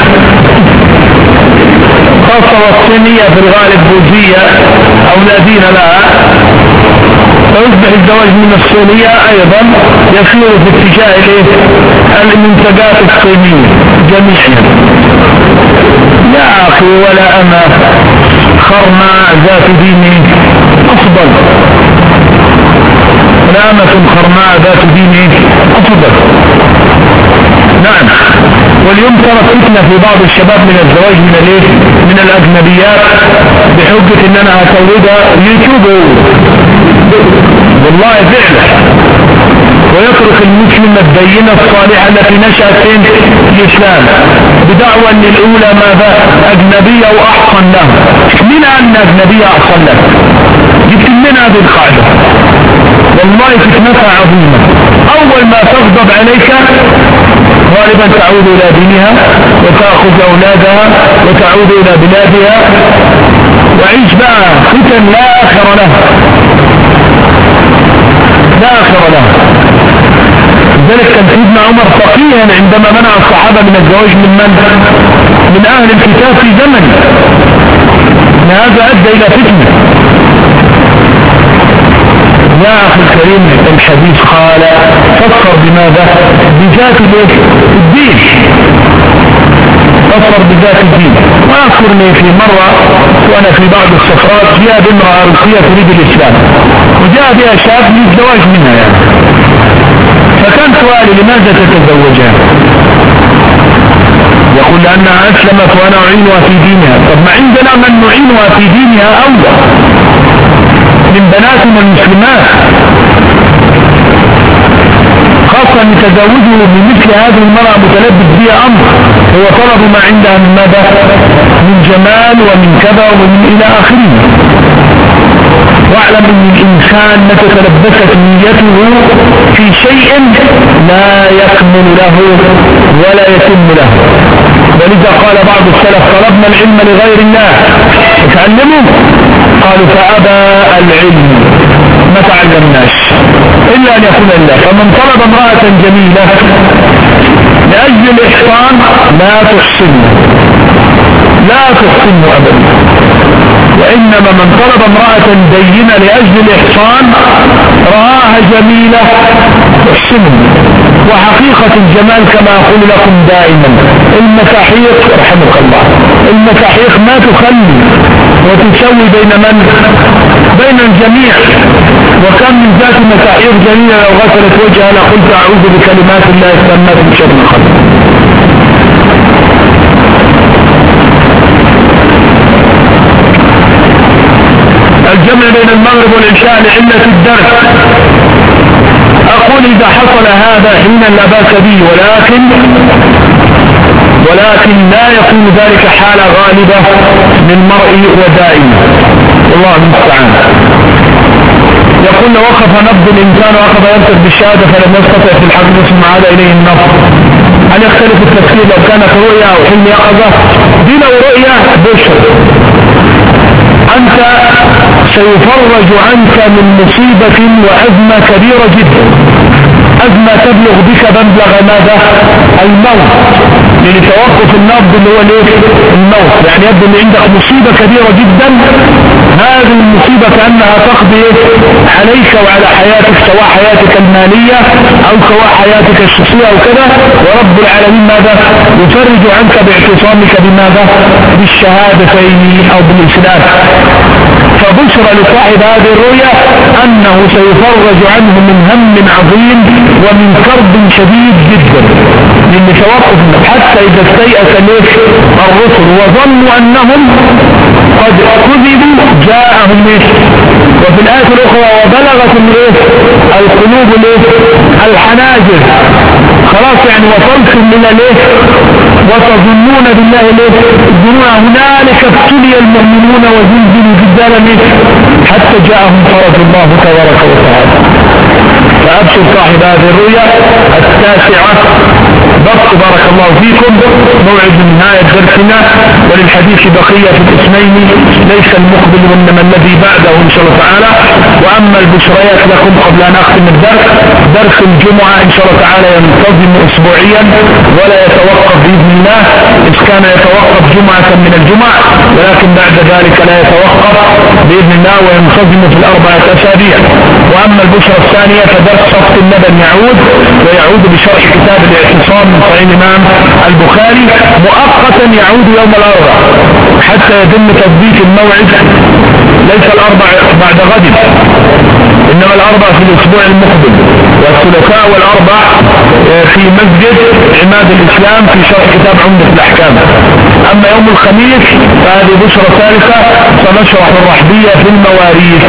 Speaker 1: خاصة والصينية في الغالب بوذية أو لا دين لها، فيصبح الزواج من الصينية أيضا يسير في اتجاه المنتجات الصينية جميعا. يا أخي ولا أما خرماء ذات دين أفضل، ولا أمة خرماء ذات دين أفضل. نعم. واليوم ترى فتنة في بعض الشباب من الزواج من الأجنبيات بحجة إن أنا هتولدها يوتيوب، والله فعلا، ويترك المسلم الدينة الصالحة التي نشأت في الإسلام بدعوى أن الأولى ماذا؟ أجنبية وأحسن له. من أن أجنبية أحسن له؟ جبت من هذه القاعدة؟ والله فتنتها عظيمة. أول ما تغضب عليك غالبا تعود إلى دينها وتأخذ أولادها وتعود إلى بلادها، وعيش بقى فتن لا آخر لها، لا آخر لها. لذلك كان سيدنا عمر فقيها عندما منع الصحابة من الزواج من أهل الكتاب في زمن هذا أدى إلى فتنة. يا أخي الكريم الحديث قال فكر بماذا؟ بذات الدين، فكر بذات الدين. وأذكرني في مرة وأنا في بعض السفرات جاء بامرأة روسية تريد الإسلام وجاء بها شاب للزواج منها يعني. فكان سؤالي لماذا تتزوجها؟ يقول لأنها أسلمت وأنا أعينها في دينها. طب ما عندنا من نعينها في دينها أولى من بناتنا المسلمات، خاصة أن تزوجه بمثل هذه المرأة متلبس بها أمر هو طلب ما عندها من ماذا؟ من جمال ومن كذا ومن إلى آخره. واعلم أن الإنسان متى تلبست نيته في شيء لا يكمل له ولا يتم له. ولذا قال بعض السلف طلبنا العلم لغير الله فتعلموا، قالوا فأبى العلم ما تعلمناش إلا أن يكون الله. فمن طلب امرأة جميلة لأجل الإحسان لا تحسنه، لا تحسنه أبدا، وإنما من طلب امرأة دينة لأجل الإحسان رآها جميلة تحسنه. وحقيقة الجمال كما أقول لكم دائما المساحيق رحمك الله، المساحيق ما تخلي وتسوي بين الجميع. وكم من ذات مساحيق جميلة لو غسلت وجهها لقلت أعوذ بكلمات الله التامات من شر ما خلق. الجمع بين المغرب والعشاء لعلة الدرس، أقول إذا حصل هذا حينا لا بأس به، ولكن لا يكون ذلك حالة غالبة للمرء ودائما، والله المستعان. يقول لو وقف نبض الإنسان وأخذ ينطق بالشهادة فلم يستطع في الحق ثم عاد إليه النبض، هل يختلف التفسير لو كانت رؤيا أو حلم يقظة؟ دي لو رؤيا بشر، أنت سيفرج عنك من مصيبة وأزمة كبيرة جدا، أزمة تبلغ بك مبلغ ماذا؟ الموت، لتوقف النبض اللي هو الموت. يعني يبدو أن عندك مصيبة كبيرة جدا، هذه المصيبة كأنها تقضي عليك وعلى حياتك، سواء حياتك المالية أو سواء حياتك الشخصية أو كذا، ورب العالمين ماذا؟ يفرج عنك باعتصامك بماذا؟ بالشهادتين أو بالإسلام. فبشرى لصاحب هذه الرؤيا أنه سيفرج عنه من هم عظيم ومن كرب شديد جدا، لأن توقف حتى إذا استيأس الرسل وظنوا أنهم قد كذبوا جاءهم وفي الآية الأخرى وبلغت القلوب الحناجر، خلاص يعني وصلتم من وتظنون بالله الظنون، هنالك ابتلي المؤمنون وزلزلوا زلزالا حتى جاءهم فرج الله تبارك وتعالى. فأبشر صاحب هذه الرؤيا التاسعة ضبط بارك الله فيكم موعد نهاية درسنا، وللحديث بقية في الاسمين ليس المقبل وإنما الذي بعده إن شاء الله تعالى. وأما البشريات لكم قبل أن أختم الدرس، درس الجمعة إن شاء الله تعالى ينتظم أسبوعيا ولا يتوقف بإذن الله، إذ كان يتوقف جمعة من الجمع، ولكن بعد ذلك لا يتوقف بإذن الله وينتظم في الأربعة أسابيع. وأما البشرة الثانية فدرس صفت اللبن ويعود بشرح كتاب الاعتصام من صحيح الإمام البخاري مؤقتا، يعود يوم الأربع حتى يتم تثبيت الموعد، ليس الأربع بعد غد إنما الأربع في الأسبوع المقبل، والثلاثاء والأربع في مسجد عماد الإسلام في شرح كتاب عمدة الأحكام. أما يوم الخميس فهذه بشرة ثالثة، سنشرح الرحبية في المواريث،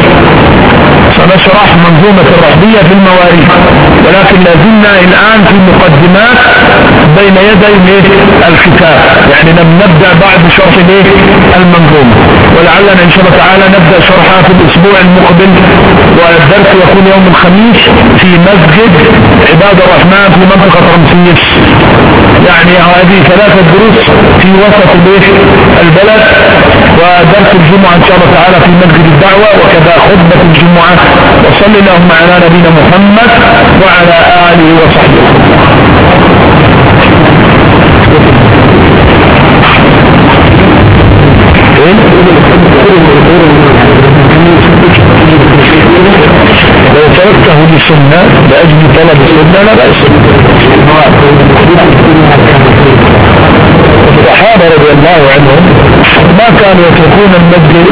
Speaker 1: سنشرح منظومة الرحبية في المواريث، ولكن لازلنا الآن في مقدمات بين يدي الكتاب، يعني لم نبدأ بعد شرح المنظومة، ولعلنا إن شاء الله تعالى نبدأ شرحها في الأسبوع المقبل، والدرس يكون يوم الخميس في مسجد عباد الرحمن في منطقة رمسيس. يعني هذه ثلاثة دروس في وسط البلد، ودرس الجمعة إن شاء الله تعالى في مسجد الدعوة، وكذا خطبة الجمعة. وصلى اللهم على نبينا محمد وعلى آله وصحبه. لو تركته لسنة لأجل طلب السنة لا بأس. الصحابة رضي الله عنهم ما كانوا يتركون المسجد